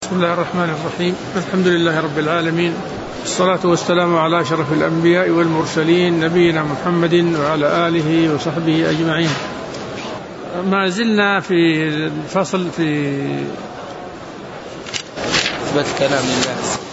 بسم الله الرحمن الرحيم. الحمد لله رب العالمين، الصلاة والسلام على أشرف الأنبياء والمرسلين نبينا محمد وعلى آله وصحبه أجمعين. ما زلنا في الفصل في إثبات كلام الله،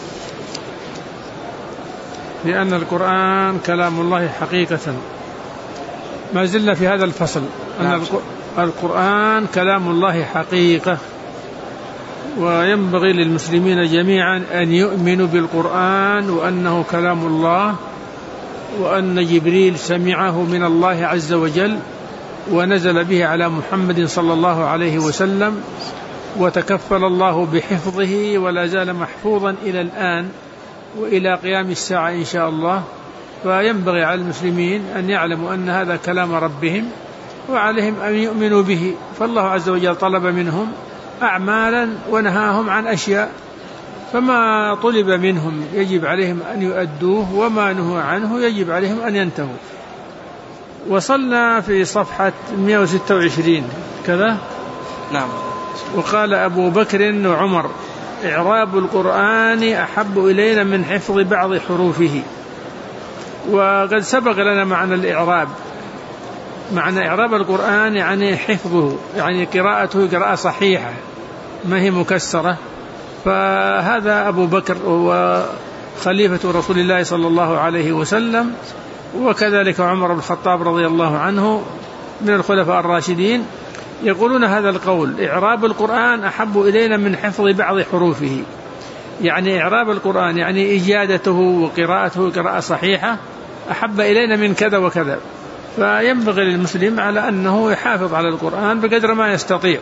لأن القرآن كلام الله حقيقة. ما زلنا في هذا الفصل أن القرآن كلام الله حقيقة، وينبغي للمسلمين جميعا أن يؤمنوا بالقرآن وأنه كلام الله، وأن جبريل سمعه من الله عز وجل ونزل به على محمد صلى الله عليه وسلم، وتكفل الله بحفظه ولا زال محفوظا إلى الآن وإلى قيام الساعة إن شاء الله. فينبغي على المسلمين أن يعلموا أن هذا كلام ربهم، وعليهم أن يؤمنوا به. فالله عز وجل طلب منهم أعمالا ونهاهم عن أشياء، فما طلب منهم يجب عليهم أن يؤدوه، وما نهوا عنه يجب عليهم أن ينتهوا. وصلنا في صفحة 126 كذا. نعم. وقال أبو بكر وعمر: إعراب القرآن أحب إلينا من حفظ بعض حروفه. وقد سبق لنا معنى الإعراب. معنى إعراب القرآن يعني حفظه، يعني قراءته قراءة صحيحة ما هي مكسرة. فهذا أبو بكر هو خليفة رسول الله صلى الله عليه وسلم، وكذلك عمر بن الخطاب رضي الله عنه من الخلفاء الراشدين، يقولون هذا القول: إعراب القرآن أحب إلينا من حفظ بعض حروفه. يعني إعراب القرآن يعني إجادته وقراءته قراءة صحيحة أحب إلينا من كذا وكذا. فينبغي للمسلم على أنه يحافظ على القرآن بقدر ما يستطيع.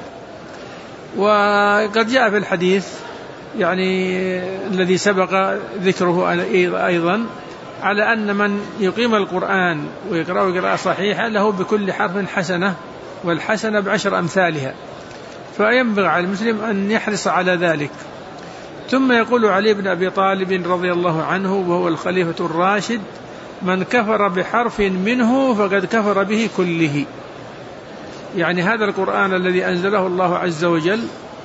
وقد جاء في الحديث يعني الذي سبق ذكره أيضا على أن من يقيم القرآن ويقرأه قراءة صحيحة له بكل حرف حسنة، والحسنة ب10 أمثالها. فينبغي على المسلم أن يحرص على ذلك. ثم يقول علي بن أبي طالب رضي الله عنه وهو الخليفة الراشد: من كفر بحرف منه فقد كفر به كله. يعني هذا القرآن الذي أنزله الله عز وجل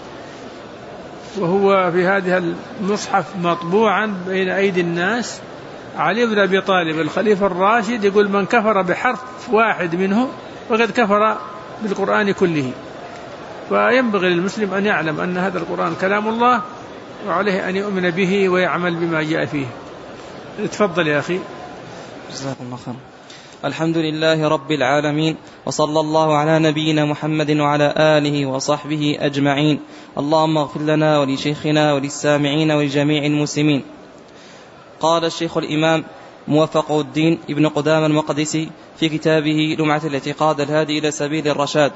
وهو في هذا المصحف مطبوعا بين أيدي الناس، علي بن أبي طالب الخليفة الراشد يقول: من كفر بحرف واحد منه فقد كفر بالقرآن كله. فينبغي للمسلم أن يعلم أن هذا القرآن كلام الله، وعليه أن يؤمن به ويعمل بما جاء فيه. تفضل يا أخي. جزاكم الله خير. الحمد لله رب العالمين، وصلى الله على نبينا محمد وعلى آله وصحبه أجمعين. اللهم اغفر لنا ولشيخنا وللسامعين ولجميع المسلمين. قال الشيخ الإمام موفق الدين ابن قدامة المقدسي في كتابه لمعة الاعتقاد الهادي إلى سبيل الرشاد: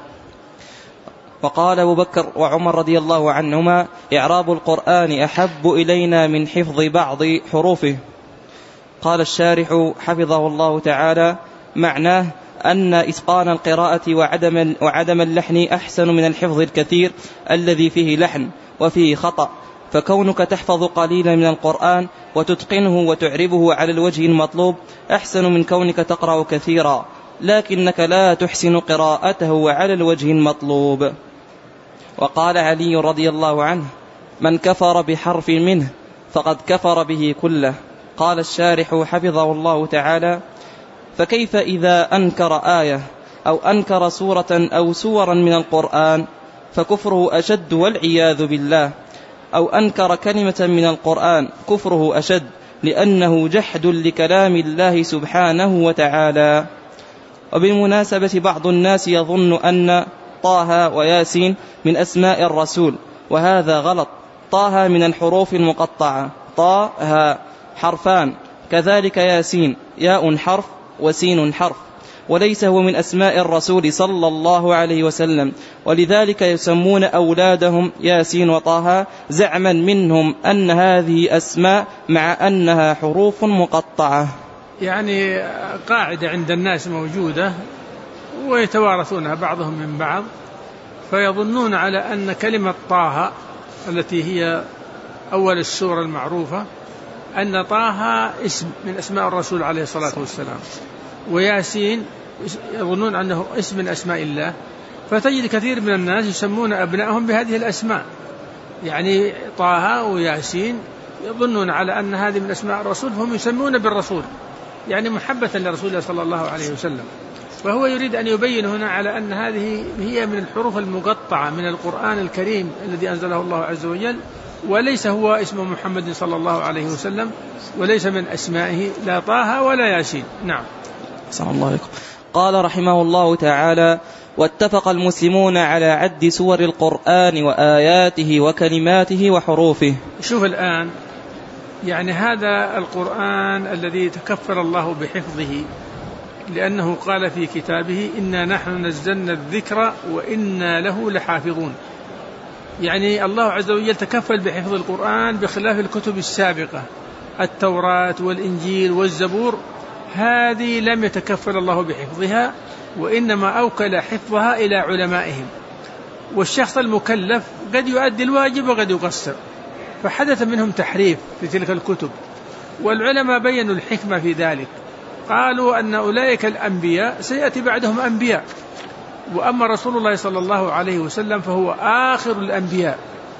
وقال أبو بكر وعمر رضي الله عنهما: إعراب القرآن أحب إلينا من حفظ بعض حروفه. قال الشارح حفظه الله تعالى: معناه أن إتقان القراءة وعدم اللحن أحسن من الحفظ الكثير الذي فيه لحن وفيه خطأ. فكونك تحفظ قليلا من القرآن وتتقنه وتعربه على الوجه المطلوب أحسن من كونك تقرأ كثيرا لكنك لا تحسن قراءته على الوجه المطلوب. وقال علي رضي الله عنه: من كفر بحرف منه فقد كفر به كله. قال الشارح حفظه الله تعالى: فكيف إذا أنكر آية أو أنكر سورة أو سورا من القرآن فكفره أشد والعياذ بالله، أو أنكر كلمة من القرآن كفره أشد، لأنه جحد لكلام الله سبحانه وتعالى. وبالمناسبة بعض الناس يظن أن طه وياسين من أسماء الرسول، وهذا غلط. طه من الحروف المقطعة، طه حرفان، كذلك ياسين ياء حرف وسين حرف، وليس هو من أسماء الرسول صلى الله عليه وسلم. ولذلك يسمون أولادهم ياسين وطه زعما منهم أن هذه أسماء مع أنها حروف مقطعة. يعني قاعدة عند الناس موجودة ويتوارثونها بعضهم من بعض، فيظنون على أن كلمة طه التي هي أول السورة المعروفة أن طه اسم من أسماء الرسول عليه الصلاة والسلام، وياسين يظنون أنه اسم من أسماء الله. فتجد كثير من الناس يسمون أبنائهم بهذه الأسماء، يعني طه وياسين يظنون على أن هذه من أسماء الرسول، فهم يسمون بالرسول يعني محبة لرسول الله صلى الله عليه وسلم. فهو يريد أن يبين هنا على أن هذه هي من الحروف المقطعة من القرآن الكريم الذي أنزله الله عز وجل، وليس هو اسم محمد صلى الله عليه وسلم، وليس من أسمائه لا طه ولا ياسين. نعم. صلى الله عليكم. قال رحمه الله تعالى: واتفق المسلمون على عد سور القرآن وآياته وكلماته وحروفه. شوف الآن، يعني هذا القرآن الذي تكفل الله بحفظه، لأنه قال في كتابه: إنا نحن نزلنا الذكر وإنا له لحافظون. يعني الله عز وجل تكفل بحفظ القرآن بخلاف الكتب السابقة، التوراة والإنجيل والزبور، هذه لم يتكفل الله بحفظها، وإنما أوكل حفظها إلى علمائهم. والشخص المكلف قد يؤدي الواجب وقد يقصر، فحدث منهم تحريف في تلك الكتب، والعلماء بينوا الحكمة في ذلك. قالوا أن أولئك الأنبياء سيأتي بعدهم أنبياء، وأما رسول الله صلى الله عليه وسلم فهو آخر الأنبياء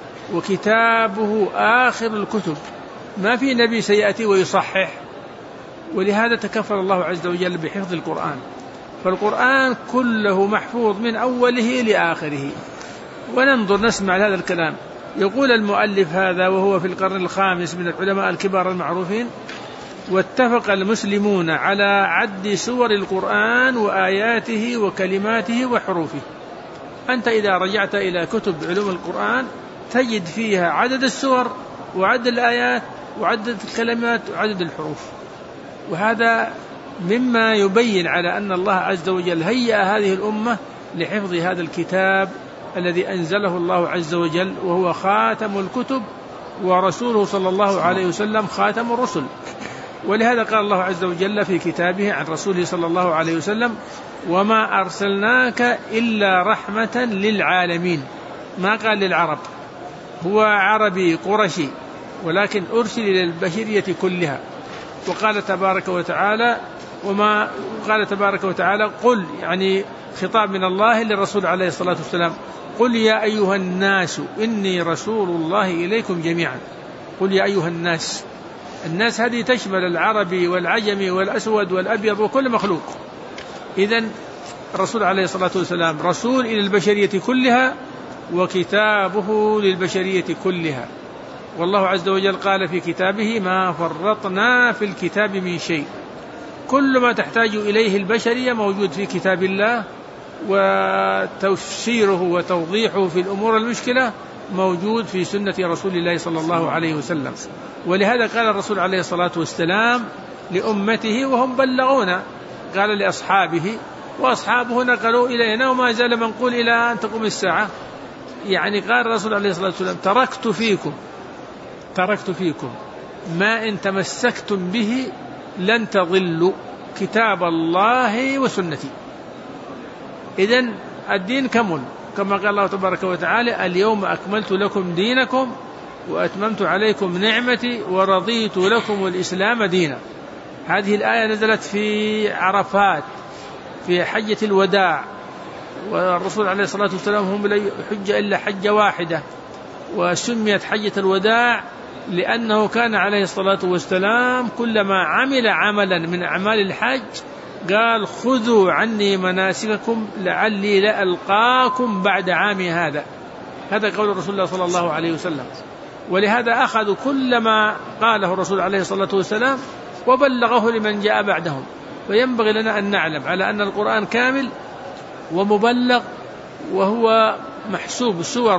وكتابه آخر الكتب، ما في نبي سيأتي ويصحح، ولهذا تكفل الله عز وجل بحفظ القرآن. فالقرآن كله محفوظ من أوله لآخره. وننظر نسمع هذا الكلام. يقول المؤلف هذا وهو في القرن الخامس من العلماء الكبار المعروفين: واتفق المسلمون على عد سور القرآن وآياته وكلماته وحروفه. أنت إذا رجعت إلى كتب علوم القرآن تجد فيها عدد السور وعدد الآيات وعدد الكلمات وعدد الحروف، وهذا مما يبين على أن الله عز وجل هيأ هذه الأمة لحفظ هذا الكتاب الذي أنزله الله عز وجل، وهو خاتم الكتب، ورسوله صلى الله عليه وسلم خاتم الرسل. ولهذا قال الله عز وجل في كتابه عن رسوله صلى الله عليه وسلم: وما أرسلناك إلا رحمة للعالمين. ما قال للعرب، هو عربي قرشي ولكن أرسل إلى البشرية كلها. وقال تبارك وتعالى: وما قال تبارك وتعالى قل، يعني خطاب من الله للرسول عليه الصلاة والسلام: قل يا أيها الناس إني رسول الله إليكم جميعا. قل يا أيها الناس، الناس هذه تشمل العربي والعجمي والأسود والأبيض وكل مخلوق. إذن الرسول عليه الصلاة والسلام رسول إلى البشرية كلها، وكتابه للبشرية كلها. والله عز وجل قال في كتابه: ما فرطنا في الكتاب من شيء. كل ما تحتاج إليه البشرية موجود في كتاب الله، وتفسيره وتوضيحه في الأمور المشكلة موجود في سنة رسول الله صلى الله عليه وسلم. ولهذا قال الرسول عليه الصلاة والسلام لأمته وهم بلغون، قال لأصحابه وأصحابه نقلوا إلينا وما زال منقول إلى أن تقوم الساعة. يعني قال الرسول عليه الصلاة والسلام: تركت فيكم ما إن تمسكتم به لن تضلوا، كتاب الله وسنتي. إذن الدين كمل، كما قال الله تبارك وتعالى: اليوم أكملت لكم دينكم وأتممت عليكم نعمتي ورضيت لكم الإسلام دينا. هذه الآية نزلت في عرفات في حجة الوداع، والرسول عليه الصلاة والسلام هم لا يحج إلا حجة واحدة، وسميت حجة الوداع لأنه كان عليه الصلاة والسلام كلما عمل عملا من أعمال الحج قال: خذوا عني مناسككم لعلي لألقاكم بعد عامي هذا. هذا قول رسول الله صلى الله عليه وسلم. ولهذا أخذوا كل ما قاله الرسول عليه الصلاة والسلام وبلغه لمن جاء بعدهم. فينبغي لنا أن نعلم على أن القرآن كامل ومبلغ، وهو محسوب سور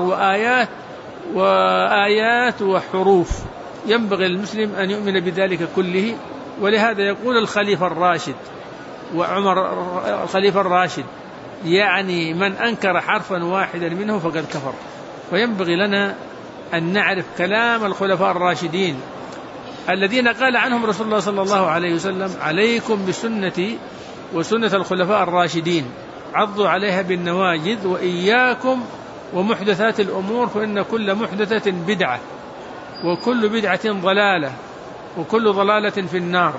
وآيات وحروف. ينبغي للمسلم أن يؤمن بذلك كله. ولهذا يقول الخليفة الراشد وعمر الخليفة الراشد: يعني من أنكر حرفا واحدا منه فقد كفر. وينبغي لنا أن نعرف كلام الخلفاء الراشدين الذين قال عنهم رسول الله صلى الله عليه وسلم: عليكم بسنتي وسنة الخلفاء الراشدين، عضوا عليها بالنواجذ، وإياكم ومحدثات الأمور، فإن كل محدثة بدعة، وكل بدعة ضلالة، وكل ضلالة في النار.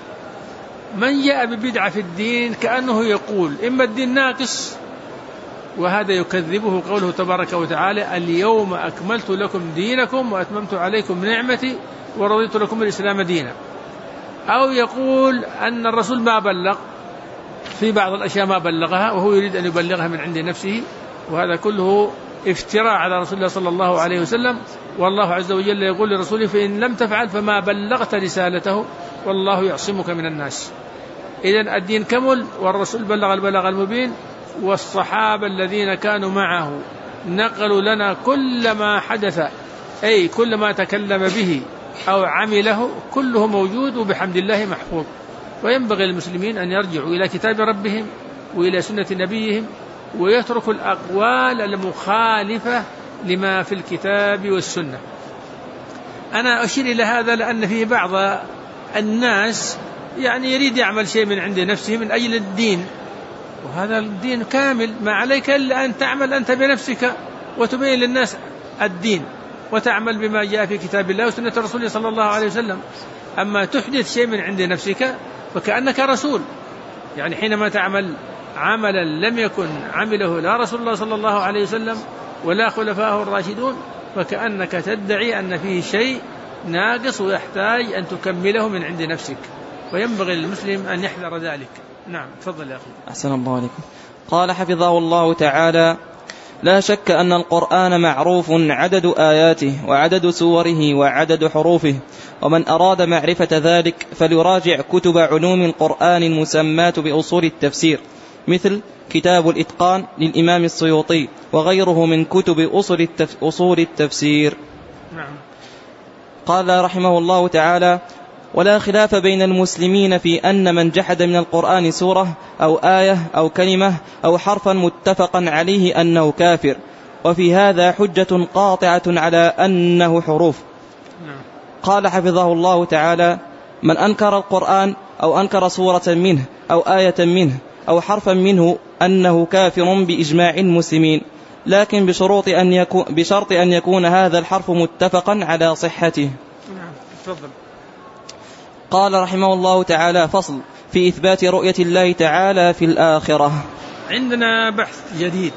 من جاء ببدعة في الدين كأنه يقول إما الدين ناقص وهذا يكذبه قوله تبارك وتعالى: اليوم أكملت لكم دينكم وأتممت عليكم نعمتي ورضيت لكم الإسلام دينا. أو يقول أن الرسول ما بلغ، في بعض الأشياء ما بلغها وهو يريد أن يبلغها من عند نفسه، وهذا كله افتراء على رسول الله صلى الله عليه وسلم. والله عز وجل يقول لرسوله: فإن لم تفعل فما بلغت رسالته والله يعصمك من الناس. إذن الدين كمل والرسول بلغ البلاغ المبين، والصحابة الذين كانوا معه نقلوا لنا كل ما حدث، أي كل ما تكلم به أو عمله كله موجود وبحمد الله محفوظ. وينبغي للمسلمين أن يرجعوا إلى كتاب ربهم وإلى سنة نبيهم ويتركوا الأقوال المخالفة لما في الكتاب والسنة. أنا أشير إلى هذا لأن فيه بعض الناس يعني يريد يعمل شيء من عند نفسه من أجل الدين، وهذا الدين كامل، ما عليك إلا أن تعمل أنت بنفسك وتبين للناس الدين وتعمل بما جاء في كتاب الله وسنة رسوله صلى الله عليه وسلم. أما تحدث شيء من عند نفسك فكأنك رسول، يعني حينما تعمل عملا لم يكن عمله لا رسول الله صلى الله عليه وسلم ولا خلفائه الراشدون فكأنك تدعي أن فيه شيء ناقص ويحتاج أن تكمله من عند نفسك، وينبغي للمسلم أن يحذر ذلك. نعم، تفضل يا أخي. أحسن الله عليكم. قال حفظه الله تعالى: لا شك أن القرآن معروف عدد آياته وعدد سوره وعدد حروفه، ومن أراد معرفة ذلك فليراجع كتب علوم القرآن المسماة بأصول التفسير، مثل كتاب الإتقان للإمام السيوطي وغيره من كتب أصول التفسير. نعم. قال رحمه الله تعالى: ولا خلاف بين المسلمين في أن من جحد من القرآن سورة أو آية أو كلمة أو حرفا متفقا عليه أنه كافر، وفي هذا حجة قاطعة على أنه حروف. قال حفظه الله تعالى: من أنكر القرآن أو أنكر سورة منه أو آية منه أو حرفا منه أنه كافر بإجماع المسلمين، لكن بشرط أن يكون هذا الحرف متفقا على صحته. تفضل. قال رحمه الله تعالى: فصل في إثبات رؤية الله تعالى في الآخرة. عندنا بحث جديد،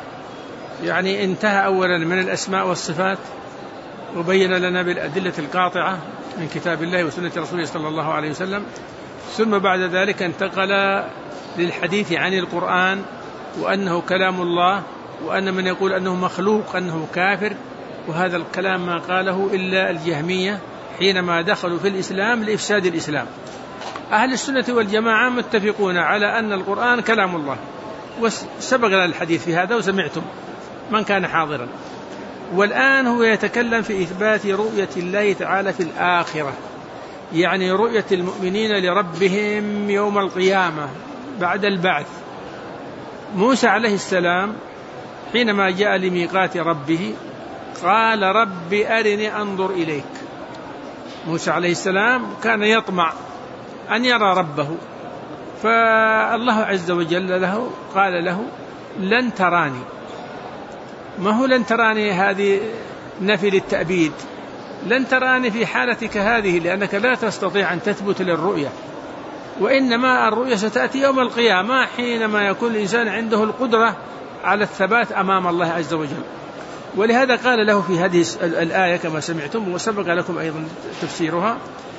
يعني انتهى أولا من الأسماء والصفات وبين لنا بالأدلة القاطعة من كتاب الله وسنة رسوله صلى الله عليه وسلم، ثم بعد ذلك انتقل للحديث عن القرآن وأنه كلام الله، وأن من يقول أنه مخلوق أنه كافر، وهذا الكلام ما قاله إلا الجهمية حينما دخلوا في الإسلام لإفساد الإسلام. أهل السنة والجماعة متفقون على أن القرآن كلام الله، وسبق لنا الحديث في هذا وسمعتم من كان حاضرا. والآن هو يتكلم في إثبات رؤية الله تعالى في الآخرة، يعني رؤية المؤمنين لربهم يوم القيامة بعد البعث. موسى عليه السلام حينما جاء لميقات ربه قال: رب أرني أنظر إليك. موسى عليه السلام كان يطمع أن يرى ربه، فالله عز وجل قال له: لن تراني. ما هو لن تراني هذه نفي للتأبيد، لن تراني في حالتك هذه لأنك لا تستطيع أن تثبت للرؤية، وإنما الرؤية ستأتي يوم القيامة حينما يكون الإنسان عنده القدرة على الثبات أمام الله عز وجل. ولهذا قال له في هذه الآية كما سمعتم وسبق لكم أيضا تفسيرها: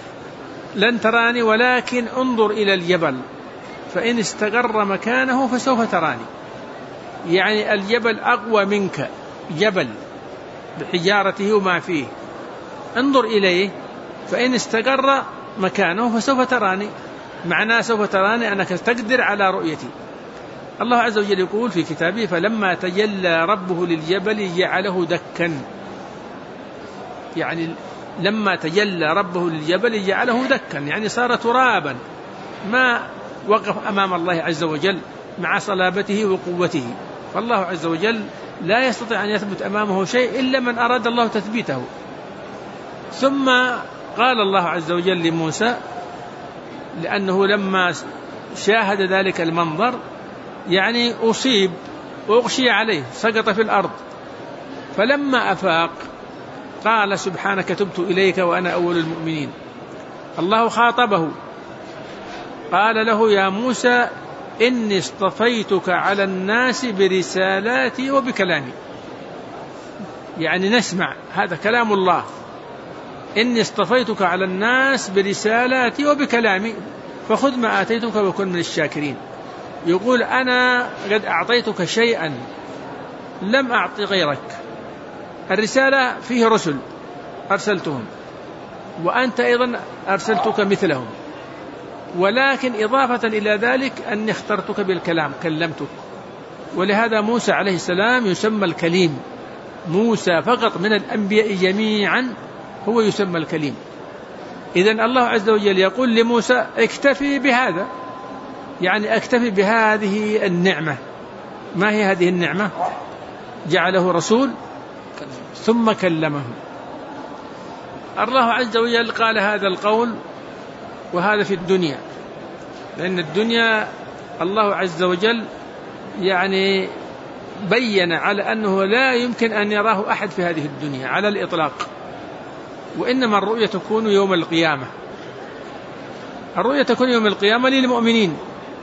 لن تراني ولكن انظر إلى الجبل فإن استقر مكانه فسوف تراني. يعني الجبل أقوى منك، جبل بحجارته وما فيه، انظر إليه فإن استقر مكانه فسوف تراني. معناه سوف تراني أنك تقدر على رؤيتي. الله عز وجل يقول في كتابه: فلما تجلى ربه للجبل جعله دكا. يعني لما تجلى ربه للجبل جعله دكا، يعني صار ترابا، ما وقف أمام الله عز وجل مع صلابته وقوته. فالله عز وجل لا يستطيع أن يثبت أمامه شيء إلا من أراد الله تثبيته. ثم قال الله عز وجل لموسى، لأنه لما شاهد ذلك المنظر يعني أصيب وأغشي عليه، سقط في الأرض، فلما أفاق قال: سبحانك تبت إليك وأنا أول المؤمنين. الله خاطبه قال له: يا موسى إني اصطفيتك على الناس برسالاتي وبكلامي. يعني نسمع هذا كلام الله، إني اصطفيتك على الناس برسالاتي وبكلامي فخذ ما آتيتك وكن من الشاكرين. يقول أنا قد أعطيتك شيئا لم أعطي غيرك. الرسالة فيه رسل أرسلتهم، وأنت أيضا أرسلتك مثلهم، ولكن إضافة إلى ذلك أني اخترتك بالكلام، كلمتك. ولهذا موسى عليه السلام يسمى الكليم. موسى فقط من الأنبياء جميعا هو يسمى الكليم. إذن الله عز وجل يقول لموسى اكتفي بهذا، يعني اكتفي بهذه النعمة. ما هي هذه النعمة؟ جعله رسول ثم كلمه. الله عز وجل قال هذا القول وهذا في الدنيا، لأن الدنيا الله عز وجل يعني بين على أنه لا يمكن أن يراه أحد في هذه الدنيا على الإطلاق، وإنما الرؤية تكون يوم القيامة. الرؤية تكون يوم القيامة للمؤمنين،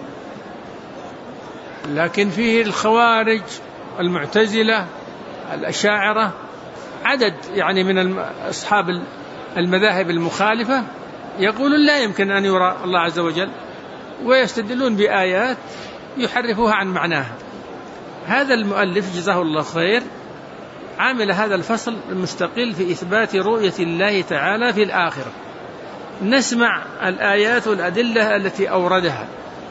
لكن فيه الخوارج المعتزلة الأشاعرة عدد يعني من أصحاب المذاهب المخالفة يقولون لا يمكن أن يرى الله عز وجل، ويستدلون بآيات يحرفوها عن معناها. هذا المؤلف جزاه الله خير عامل هذا الفصل المستقل في إثبات رؤية الله تعالى في الآخرة. نسمع الآيات والأدلة التي أوردها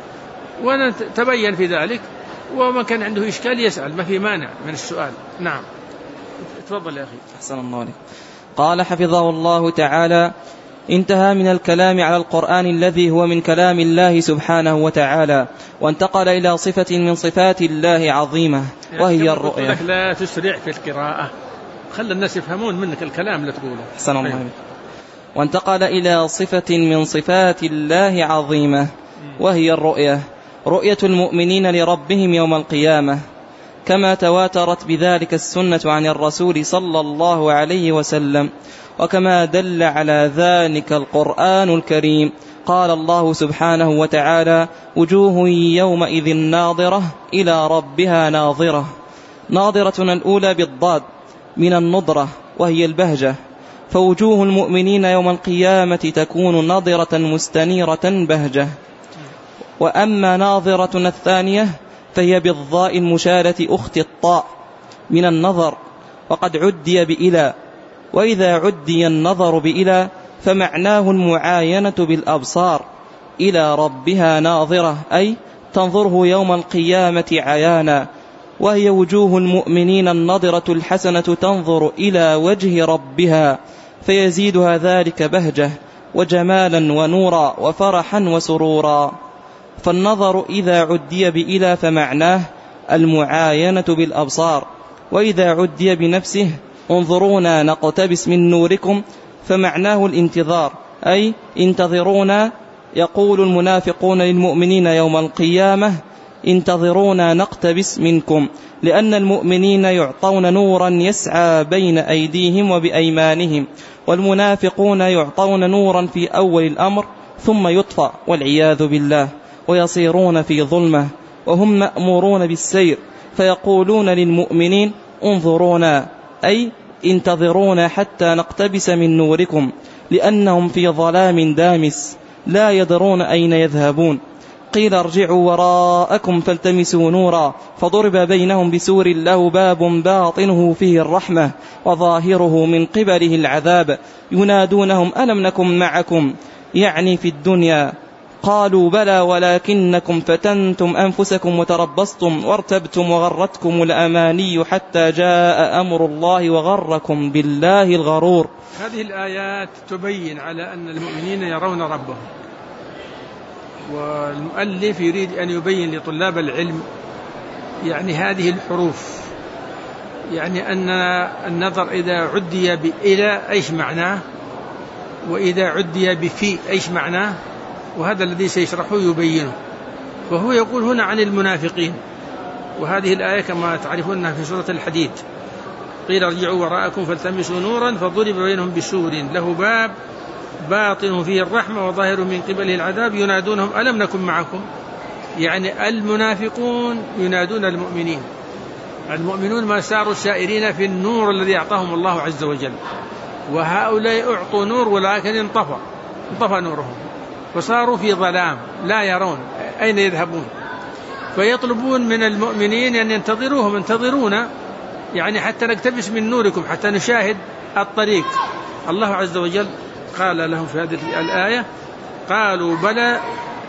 ونتبين في ذلك، وما كان عنده إشكال يسأل، ما في مانع من السؤال. نعم تفضل يا أخي. أحسن الله عليك. قال حفظه الله تعالى: انتهى من الكلام على القرآن الذي هو من كلام الله سبحانه وتعالى، وانتقل إلى صفة من صفات الله عظيمة وهي الرؤية. لك لا تسرع في القراءة، خلي الناس يفهمون منك الكلام لا تقوله. أحسن الله عليك. وانتقل إلى صفة من صفات الله عظيمة وهي الرؤية، رؤية المؤمنين لربهم يوم القيامة، كما تواترت بذلك السنة عن الرسول صلى الله عليه وسلم، وكما دل على ذلك القرآن الكريم. قال الله سبحانه وتعالى: وجوه يومئذ ناظرة إلى ربها ناظرة. ناظرة الأولى بالضاد من النضرة وهي البهجة، فوجوه المؤمنين يوم القيامة تكون نضرة مستنيرة بهجة. وأما ناظرة الثانية فهي بالضاء المشارة أخت الطاء من النظر، وقد عدي بإلى، وإذا عدي النظر بإلى فمعناه المعاينة بالأبصار. إلى ربها ناظرة أي تنظره يوم القيامة عيانا، وهي وجوه المؤمنين النضرة الحسنة تنظر إلى وجه ربها، فيزيدها ذلك بهجة وجمالا ونورا وفرحا وسرورا. فالنظر إذا عدي بإلى فمعناه المعاينة بالأبصار، وإذا عدي بنفسه انظرونا نقتبس من نوركم فمعناه الانتظار، أي انتظرونا. يقول المنافقون للمؤمنين يوم القيامة: انتظرونا نقتبس منكم، لأن المؤمنين يعطون نورا يسعى بين أيديهم وبأيمانهم، والمنافقون يعطون نورا في أول الأمر ثم يطفأ والعياذ بالله، ويصيرون في ظلمة وهم مأمورون بالسير، فيقولون للمؤمنين انظرونا أي انتظرونا حتى نقتبس من نوركم، لأنهم في ظلام دامس لا يدرون أين يذهبون. قيل ارجعوا وراءكم فالتمسوا نورا، فضرب بينهم بسور له باب باطنه فيه الرحمة وظاهره من قبله العذاب، ينادونهم ألم نكن معكم، يعني في الدنيا، قالوا بلى ولكنكم فتنتم أنفسكم وتربصتم وارتبتم وغرتكم الأماني حتى جاء أمر الله وغركم بالله الغرور. هذه الآيات تبين على أن المؤمنين يرون ربهم، والمؤلف يريد أن يبين لطلاب العلم يعني هذه الحروف، يعني أن النظر إذا عدي بإلى إيش معناه، وإذا عدي بفي إيش معناه، وهذا الذي سيشرحه يبينه. وهو يقول هنا عن المنافقين، وهذه الآية كما تعرفونها في سورة الحديد: قيل ارجعوا وراءكم فالتمسوا نورا فضرب بينهم بسور له باب باطنه فيه الرحمة وظاهره من قبله العذاب، ينادونهم ألم نكن معكم، يعني المنافقون ينادون المؤمنين، المؤمنون ما ساروا سائرين في النور الذي أعطاهم الله عز وجل، وهؤلاء أعطوا نور ولكن انطفى نورهم وصاروا في ظلام لا يرون أين يذهبون، فيطلبون من المؤمنين أن ينتظروهم، انتظرونا يعني حتى نقتبس من نوركم، حتى نشاهد الطريق. الله عز وجل قال لهم في هذه الآية: قالوا بلى،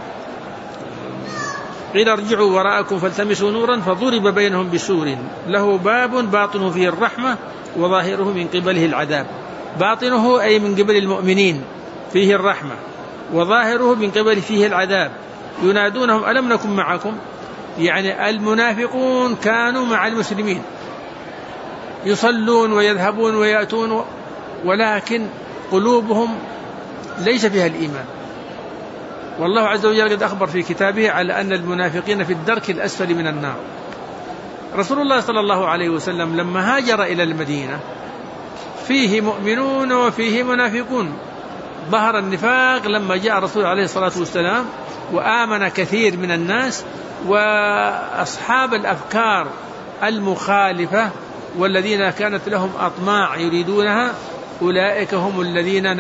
قيل ارجعوا وراءكم فالتمسوا نورا فضرب بينهم بسور له باب باطنه فيه الرحمة وظاهره من قبله العذاب. باطنه أي من قبل المؤمنين فيه الرحمة، وظاهره من قبل فيه العذاب. ينادونهم ألم نكن معكم، يعني المنافقون كانوا مع المسلمين يصلون ويذهبون ويأتون، ولكن قلوبهم ليس فيها الإيمان. والله عز وجل قد أخبر في كتابه على أن المنافقين في الدرك الأسفل من النار. رسول الله صلى الله عليه وسلم لما هاجر إلى المدينة فيه مؤمنون وفيه منافقون. ظهر النفاق لما جاء الرسول عليه الصلاة والسلام وآمن كثير من الناس، وأصحاب الأفكار المخالفة والذين كانت لهم أطماع يريدونها أولئك هم الذين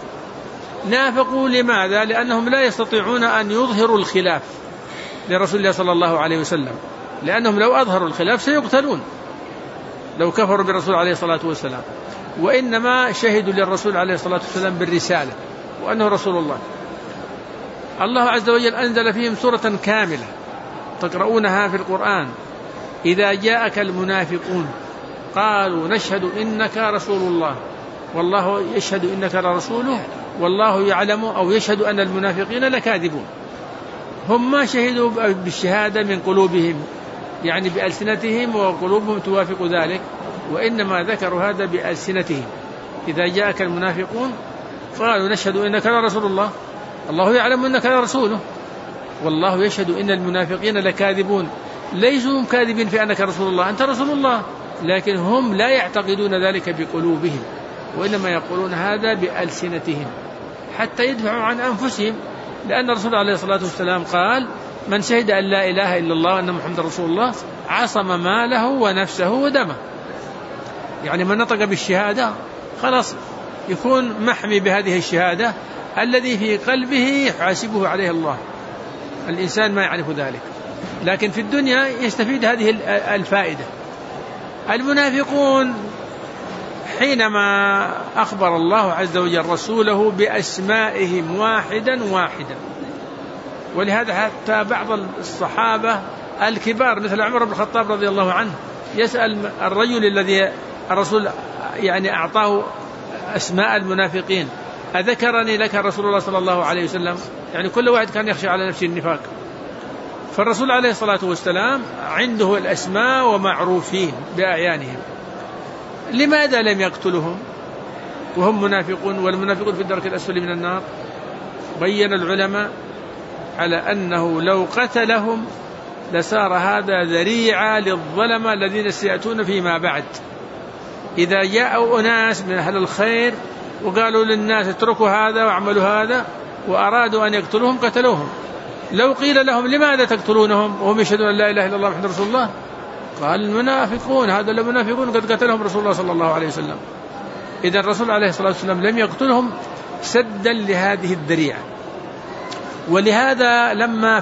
نافقوا. لماذا؟ لأنهم لا يستطيعون أن يظهروا الخلاف لرسول الله صلى الله عليه وسلم، لأنهم لو أظهروا الخلاف سيقتلون لو كفروا بالرسول عليه الصلاة والسلام، وإنما شهدوا للرسول عليه الصلاة والسلام بالرسالة وأنه رسول الله. الله عز وجل أنزل فيهم سورة كاملة تقرؤونها في القرآن: إذا جاءك المنافقون قالوا نشهد إنك رسول الله والله يشهد إنك لرسوله والله يعلم، أو يشهد أن المنافقين لكاذبون. هم ما شهدوا بالشهادة من قلوبهم، يعني بألسنتهم وقلوبهم توافق ذلك، وإنما ذكروا هذا بألسنتهم. إذا جاءك المنافقون قالوا نشهد إنك لرسول الله الله يعلم إنك لرسوله والله يشهد إن المنافقين لكاذبون. ليسوا كاذبين في أنك رسول الله، أنت رسول الله، لكن هم لا يعتقدون ذلك بقلوبهم، وإنما يقولون هذا بألسنتهم حتى يدفعوا عن أنفسهم. لأن الرسول عليه الصلاة والسلام قال: من شهد أن لا إله إلا الله وأن محمد رسول الله عصم ماله ونفسه ودمه. يعني من نطق بالشهادة خلاص يكون محمي بهذه الشهادة، الذي في قلبه يحاسبه عليه الله. الإنسان ما يعرف ذلك، لكن في الدنيا يستفيد هذه الفائدة. المنافقون حينما أخبر الله عز وجل رسوله بأسمائهم واحدا، ولهذا حتى بعض الصحابة الكبار مثل عمر بن الخطاب رضي الله عنه يسأل الرجل الذي الرسول يعني أعطاه أسماء المنافقين: أذكرني لك رسول الله صلى الله عليه وسلم؟ يعني كل واحد كان يخشى على نفسه النفاق. فالرسول عليه الصلاة والسلام عنده الأسماء ومعروفين بأعيانهم. لماذا لم يقتلهم وهم منافقون والمنافقون في الدرك الأسفل من النار؟ بين العلماء على أنه لو قتلهم لصار هذا ذريعة للظلمة الذين سيأتون فيما بعد. إذا جاءوا أناس من أهل الخير وقالوا للناس اتركوا هذا واعملوا هذا وأرادوا أن يقتلوهم قتلوهم. لو قيل لهم لماذا تقتلونهم وهم يشهدون أن لا إله إلا الله محمد رسول الله؟ قال المنافقون، هذا المنافقون قد قتلهم رسول الله صلى الله عليه وسلم. إذا الرسول عليه الصلاة والسلام لم يقتلهم سدا لهذه الذريعة. ولهذا لما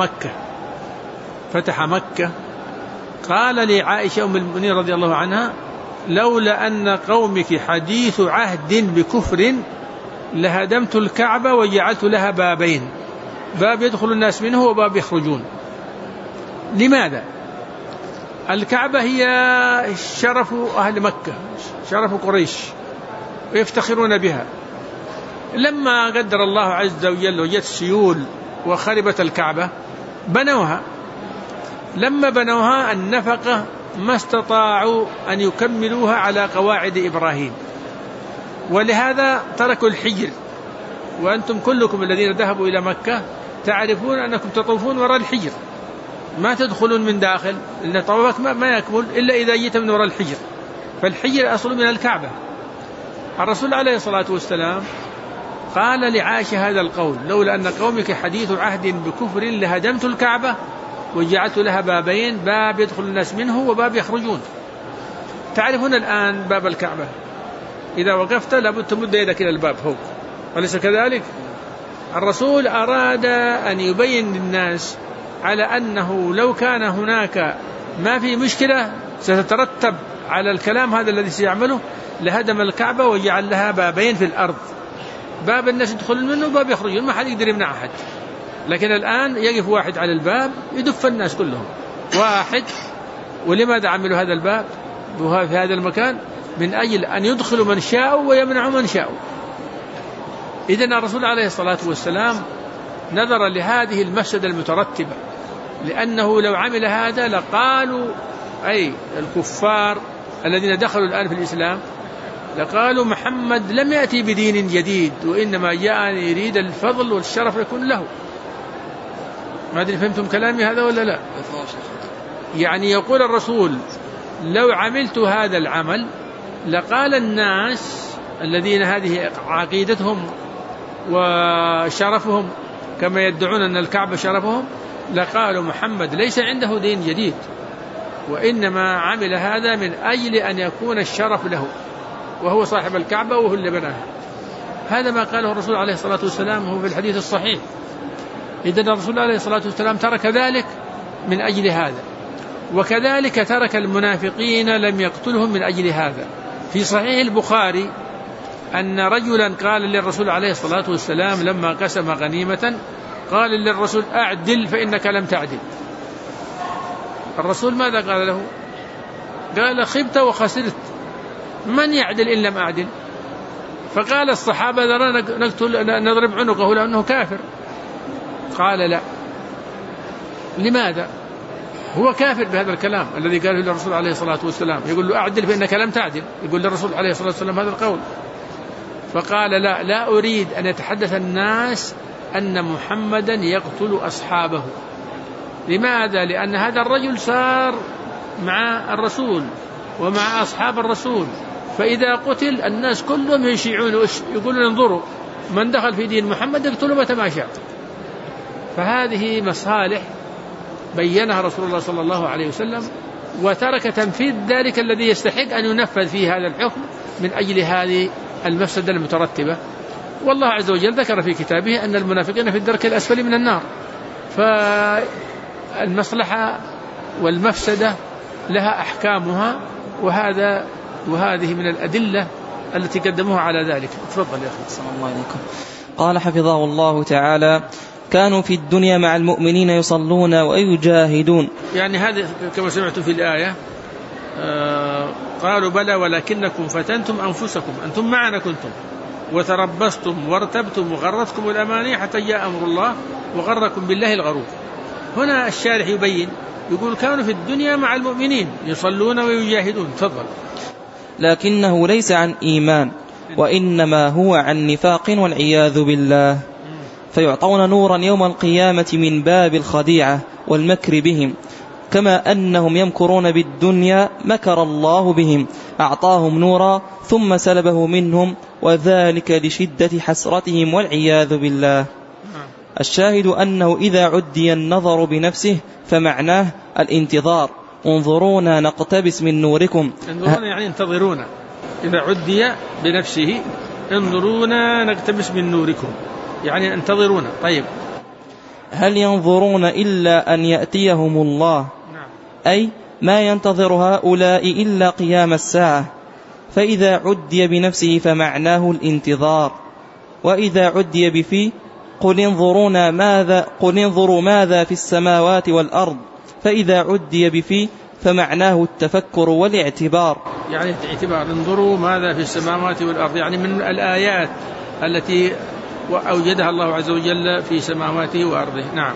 فتح مكة قال لعائشة أم المؤمنين رضي الله عنها: لولا أن قومك حديث عهد بكفر لهدمت الكعبة وجعلت لها بابين، باب يدخل الناس منه وباب يخرجون. لماذا؟ الكعبة هي شرف أهل مكة، شرف قريش، ويفتخرون بها. لما قدر الله عز وجل وجت سيول وخربت الكعبة بنوها. لما بنوها النفقة ما استطاعوا أن يكملوها على قواعد إبراهيم، ولهذا تركوا الحجر. وأنتم كلكم الذين ذهبوا إلى مكة تعرفون أنكم تطوفون وراء الحجر، ما تدخلون من داخل، لأن طوافك ما يكمل إلا إذا جئت من وراء الحجر، فالحجر أصل من الكعبة. الرسول عليه الصلاة والسلام قال لعائشة هذا القول: لولا أن قومك حديث عهد بكفر لهدمت الكعبة وجعلت لها بابين، باب يدخل الناس منه وباب يخرجون. تعرفون الآن باب الكعبة إذا وقفت لابد تمد يدك إلى الباب فوق، أليس كذلك؟ الرسول أراد أن يبين للناس على أنه لو كان هناك ما في مشكلة ستترتب على الكلام هذا الذي سيعمله لهدم الكعبة وجعل لها بابين في الأرض، باب الناس يدخلون منه وباب يخرجون، ما حد يقدر يمنع أحد. لكن الآن يقف واحد على الباب يدف الناس كلهم واحد. ولماذا عملوا هذا الباب في هذا المكان؟ من أجل أن يدخلوا من شاءوا ويمنعوا من شاءوا. إذن الرسول عليه الصلاة والسلام نظر لهذه المفسدة المترتبة، لأنه لو عمل هذا لقالوا، أي الكفار الذين دخلوا الآن في الإسلام، لقالوا محمد لم يأتي بدين جديد وإنما جاء يريد الفضل والشرف يكون له. ما أدري فهمتم كلامي هذا ولا لا؟ يعني يقول الرسول: لو عملت هذا العمل لقال الناس الذين هذه عقيدتهم وشرفهم كما يدعون أن الكعبة شرفهم، لقالوا محمد ليس عنده دين جديد وإنما عمل هذا من أجل أن يكون الشرف له، وهو صاحب الكعبة وهو اللي بناها. هذا ما قاله الرسول عليه الصلاة والسلام هو في الحديث الصحيح. إذن الرسول عليه الصلاة والسلام ترك ذلك من أجل هذا، وكذلك ترك المنافقين لم يقتلهم من أجل هذا. في صحيح البخاري أن رجلا قال للرسول عليه الصلاة والسلام لما قسم غنيمة، قال للرسول: أعدل فإنك لم تعدل. الرسول ماذا قال له؟ قال: خبت وخسرت، من يعدل إن لم أعدل؟ فقال الصحابة: نضرب عنقه لأنه كافر. قال: لا. لماذا؟ هو كافر بهذا الكلام الذي قاله للرسول عليه الصلاة والسلام، يقول له: أعدل فإنك لم تعدل، يقول للرسول عليه الصلاة والسلام هذا القول. فقال: لا أريد أن يتحدث الناس أن محمدا يقتل أصحابه. لماذا؟ لأن هذا الرجل صار مع الرسول ومع أصحاب الرسول، فإذا قتل الناس كلهم يشيعون يقولون: انظروا من دخل في دين محمد يقتلوا متى ما شاء. فهذه مصالح بينها رسول الله صلى الله عليه وسلم، وترك تنفيذ ذلك الذي يستحق أن ينفذ فيه هذا الحكم من أجل هذه المفسدة المترتبة. والله عز وجل ذكر في كتابه أن المنافقين في الدرك الأسفل من النار. فالمصلحة والمفسدة لها أحكامها، وهذه من الأدلة التي قدموها على ذلك. تفضل يا أخي. صلى الله عليكم. قال حفظه الله تعالى: كانوا في الدنيا مع المؤمنين يصلون ويجاهدون. يعني هذا كما سمعت في الآية، قالوا: بلى ولكنكم فتنتم أنفسكم، أنتم معنا كنتم وتربصتم وارتبتم وغرتكم الأماني حتى جاء أمر الله وغركم بالله الغرور. هنا الشارح يبين، يقول: كانوا في الدنيا مع المؤمنين يصلون ويجاهدون. تفضل. لكنه ليس عن إيمان، وإنما هو عن نفاق والعياذ بالله، فيعطون نورا يوم القيامة من باب الخديعة والمكر بهم، كما أنهم يمكرون بالدنيا مكر الله بهم، أعطاهم نورا ثم سلبه منهم، وذلك لشدة حسرتهم والعياذ بالله. الشاهد أنه إذا عدي النظر بنفسه فمعناه الانتظار، انظرونا نقتبس من نوركم. انظرونا يعني انتظرونا، إذا عدي بنفسه انظرونا نقتبس من نوركم يعني انتظرونا. طيب، هل ينظرون إلا أن يأتيهم الله؟ نعم. أي ما ينتظر هؤلاء إلا قيام الساعة. فإذا عدي بنفسه فمعناه الانتظار، وإذا عدي بفي قل انظروا ماذا في السماوات والأرض، فإذا عدي بفي فمعناه التفكر والاعتبار. يعني الاعتبار، انظروا ماذا في السماوات والأرض، يعني من الآيات التي أوجدها الله عز وجل في سماواته وأرضه. نعم.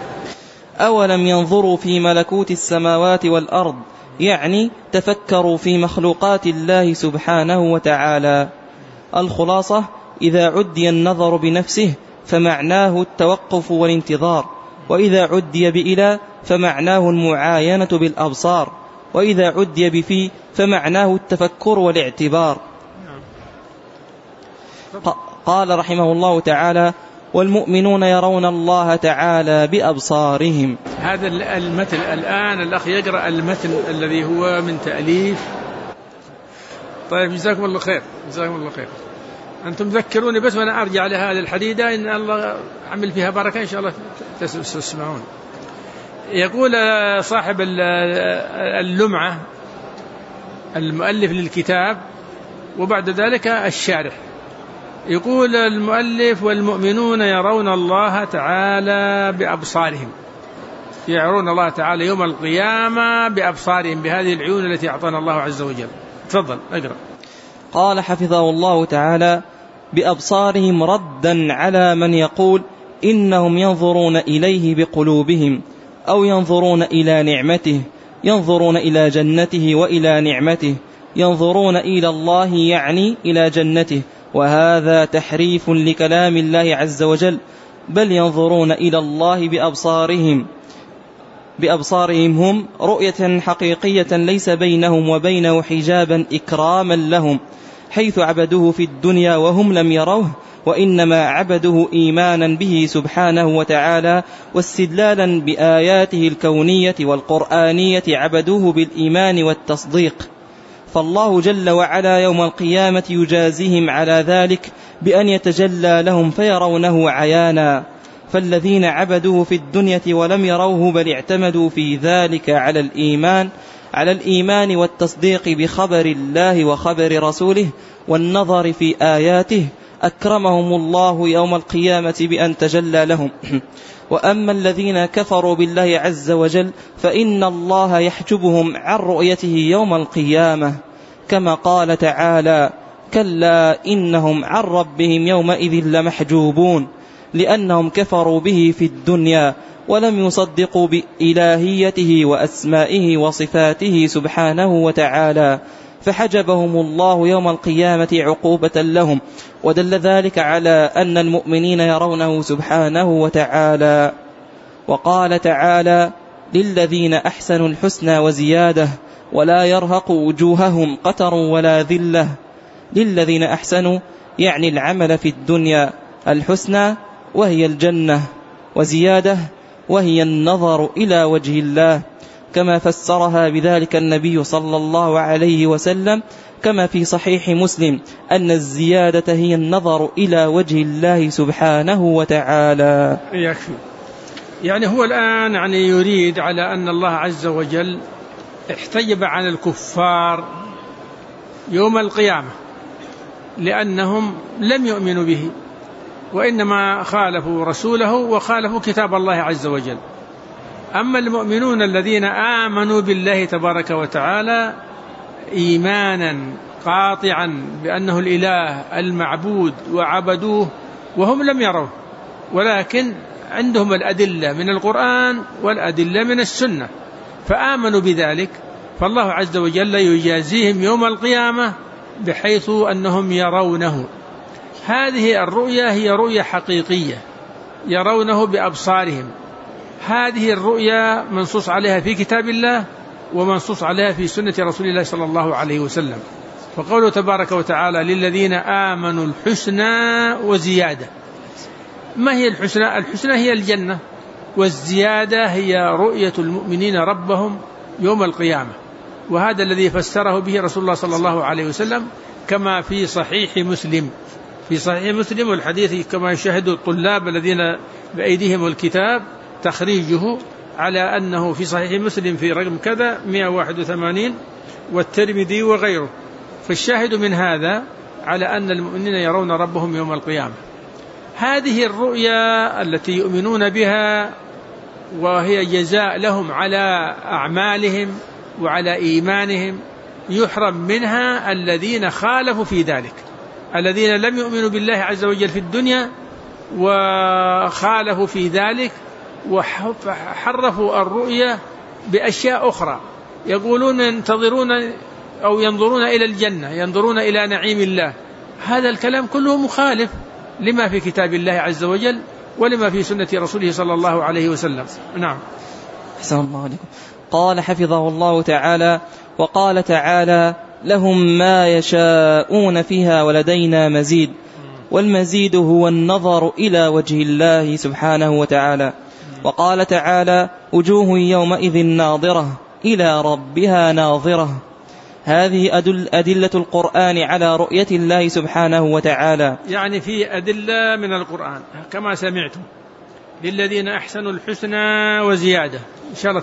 أولم ينظروا في ملكوت السماوات والأرض، يعني تفكروا في مخلوقات الله سبحانه وتعالى. الخلاصة: إذا عدي النظر بنفسه فمعناه التوقف والانتظار، وإذا عدي بإلى فمعناه المعاينة بالأبصار، وإذا عدي بفي فمعناه التفكر والاعتبار. قال رحمه الله تعالى: والمؤمنون يرون الله تعالى بأبصارهم. هذا المتن الآن الأخ يقرأ المتن الذي هو من تأليف. طيب جزاكم الله خير، جزاكم الله خير. أنتم ذكروني بس وأنا أرجع لهذه الحديدة إن الله عمل فيها بركة إن شاء الله تسمعون. يقول صاحب اللمعة المؤلف للكتاب وبعد ذلك الشارح، يقول المؤلف: والمؤمنون يرون الله تعالى بأبصارهم، يرون الله تعالى يوم القيامة بأبصارهم، بهذه العيون التي أعطانا الله عز وجل. تفضل اقرأ. قال حفظه الله تعالى: بأبصارهم ردا على من يقول إنهم ينظرون إليه بقلوبهم، أو ينظرون إلى نعمته، ينظرون إلى جنته وإلى نعمته، ينظرون إلى الله يعني إلى جنته، وهذا تحريف لكلام الله عز وجل، بل ينظرون إلى الله بأبصارهم هم رؤية حقيقية ليس بينهم وبينه حجابا إكراما لهم، حيث عبدوه في الدنيا وهم لم يروه، وإنما عبدوه إيمانا به سبحانه وتعالى واستدلالا بآياته الكونية والقرآنية، عبدوه بالإيمان والتصديق. فالله جل وعلا يوم القيامة يجازيهم على ذلك بأن يتجلى لهم فيرونه عيانا. فالذين عبدوه في الدنيا ولم يروه بل اعتمدوا في ذلك على الإيمان والتصديق بخبر الله وخبر رسوله والنظر في آياته، أكرمهم الله يوم القيامة بأن تجلى لهم. وأما الذين كفروا بالله عز وجل فإن الله يحجبهم عن رؤيته يوم القيامة، كما قال تعالى: كلا إنهم عن ربهم يومئذ لمحجوبون، لأنهم كفروا به في الدنيا ولم يصدقوا بإلهيته وأسمائه وصفاته سبحانه وتعالى، فحجبهم الله يوم القيامة عقوبة لهم. ودل ذلك على أن المؤمنين يرونه سبحانه وتعالى. وقال تعالى: للذين أحسنوا الحسنى وزيادة ولا يرهق وجوههم قتر ولا ذلة. للذين أحسنوا يعني العمل في الدنيا، الحسنى وهي الجنة، وزيادة وهي النظر إلى وجه الله، كما فسرها بذلك النبي صلى الله عليه وسلم، كما في صحيح مسلم أن الزيادة هي النظر إلى وجه الله سبحانه وتعالى. يكفي. يعني هو الآن يريد على أن الله عز وجل احتجب عن الكفار يوم القيامة لأنهم لم يؤمنوا به، وإنما خالفوا رسوله وخالفوا كتاب الله عز وجل. أما المؤمنون الذين آمنوا بالله تبارك وتعالى إيمانا قاطعا بأنه الإله المعبود وعبدوه وهم لم يروه، ولكن عندهم الأدلة من القرآن والأدلة من السنة فآمنوا بذلك، فالله عز وجل يجازيهم يوم القيامة بحيث أنهم يرونه. هذه الرؤية هي رؤية حقيقية، يرونه بأبصارهم. هذه الرؤية منصوص عليها في كتاب الله ومنصوص عليها في سنة رسول الله صلى الله عليه وسلم. فقوله تبارك وتعالى: للذين آمنوا الحسنى وزيادة. ما هي الحسنى؟ الحسنى هي الجنة، والزيادة هي رؤية المؤمنين ربهم يوم القيامة. وهذا الذي فسره به رسول الله صلى الله عليه وسلم كما في صحيح مسلم. في صحيح مسلم والحديث كما يشاهد الطلاب الذين بأيديهم الكتاب تخريجه على أنه في صحيح مسلم في رقم كذا 181 والترمذي وغيره. فالشاهد من هذا على أن المؤمنين يرون ربهم يوم القيامة. هذه الرؤيا التي يؤمنون بها وهي جزاء لهم على أعمالهم وعلى إيمانهم، يحرم منها الذين خالفوا في ذلك، الذين لم يؤمنوا بالله عز وجل في الدنيا وخالفوا في ذلك وحرفوا الرؤيا بأشياء أخرى، يقولون ينتظرون أو ينظرون إلى الجنة، ينظرون إلى نعيم الله. هذا الكلام كله مخالف لما في كتاب الله عز وجل ولما في سنة رسوله صلى الله عليه وسلم. نعم. أحسن الله عليكم. قال حفظه الله تعالى: وقال تعالى: لهم ما يشاءون فيها ولدينا مزيد. والمزيد هو النظر إلى وجه الله سبحانه وتعالى. وقال تعالى: وجوه يومئذ ناظرة إلى ربها ناظرة. هذه أدلة القرآن على رؤية الله سبحانه وتعالى. يعني في أدلة من القرآن كما سمعتم: للذين أحسنوا الحسنى وزيادة. إن شاء الله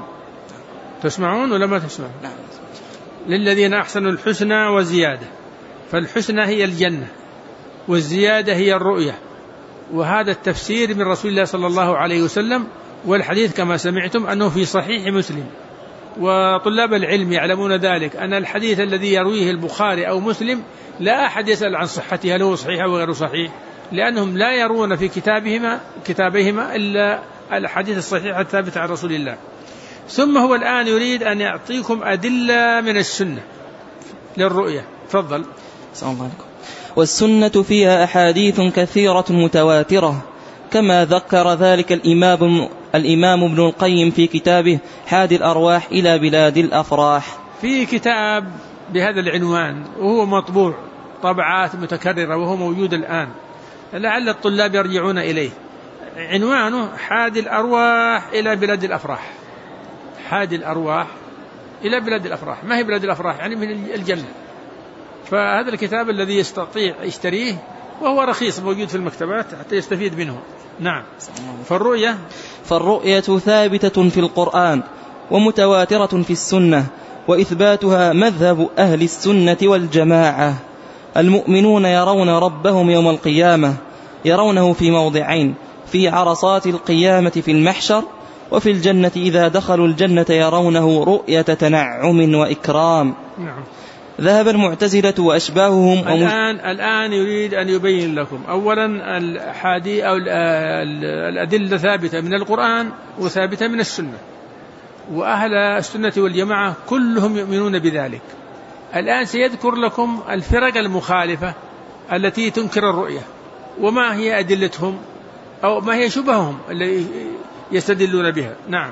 تسمعون ولا ما تسمعون؟ نعم. للذين أحسنوا الحسنى وزيادة، فالحسنى هي الجنة والزيادة هي الرؤية، وهذا التفسير من رسول الله صلى الله عليه وسلم. والحديث كما سمعتم أنه في صحيح مسلم، وطلاب العلم يعلمون ذلك، أن الحديث الذي يرويه البخاري أو مسلم لا أحد يسأل عن صحته هل هو صحيح أو غير صحيح، لأنهم لا يرون في كتابهما إلا الحديث الصحيح الثابت عن رسول الله. ثم هو الآن يريد أن يعطيكم أدلة من السنة للرؤية. تفضل. السلام عليكم. والسنة فيها أحاديث كثيرة متواترة، كما ذكر ذلك الإمام ابن القيم في كتابه حادي الأرواح إلى بلاد الأفراح. في كتاب بهذا العنوان وهو مطبوع طبعات متكررة وهو موجود الآن، لعل الطلاب يرجعون إليه. عنوانه حادي الأرواح إلى بلاد الأفراح. حادي الأرواح إلى بلاد الأفراح، ما هي بلاد الأفراح؟ يعني من الجنة. فهذا الكتاب الذي يستطيع يشتريه وهو رخيص موجود في المكتبات حتى يستفيد منه. نعم. فالرؤية ثابتة في القرآن ومتواترة في السنة، وإثباتها مذهب أهل السنة والجماعة. المؤمنون يرون ربهم يوم القيامة، يرونه في موضعين: في عرصات القيامة في المحشر، وفي الجنة إذا دخلوا الجنة يرونه رؤية تنعم وإكرام. نعم. ذهب المعتزلة وأشباههم. الآن يريد أن يبين لكم أولا الأحاديث أو الأدلة ثابتة من القرآن وثابتة من السنة، وأهل السنة والجماعة كلهم يؤمنون بذلك. الآن سيذكر لكم الفرق المخالفة التي تنكر الرؤية وما هي أدلتهم أو ما هي شبههم التي يستدلون بها. نعم.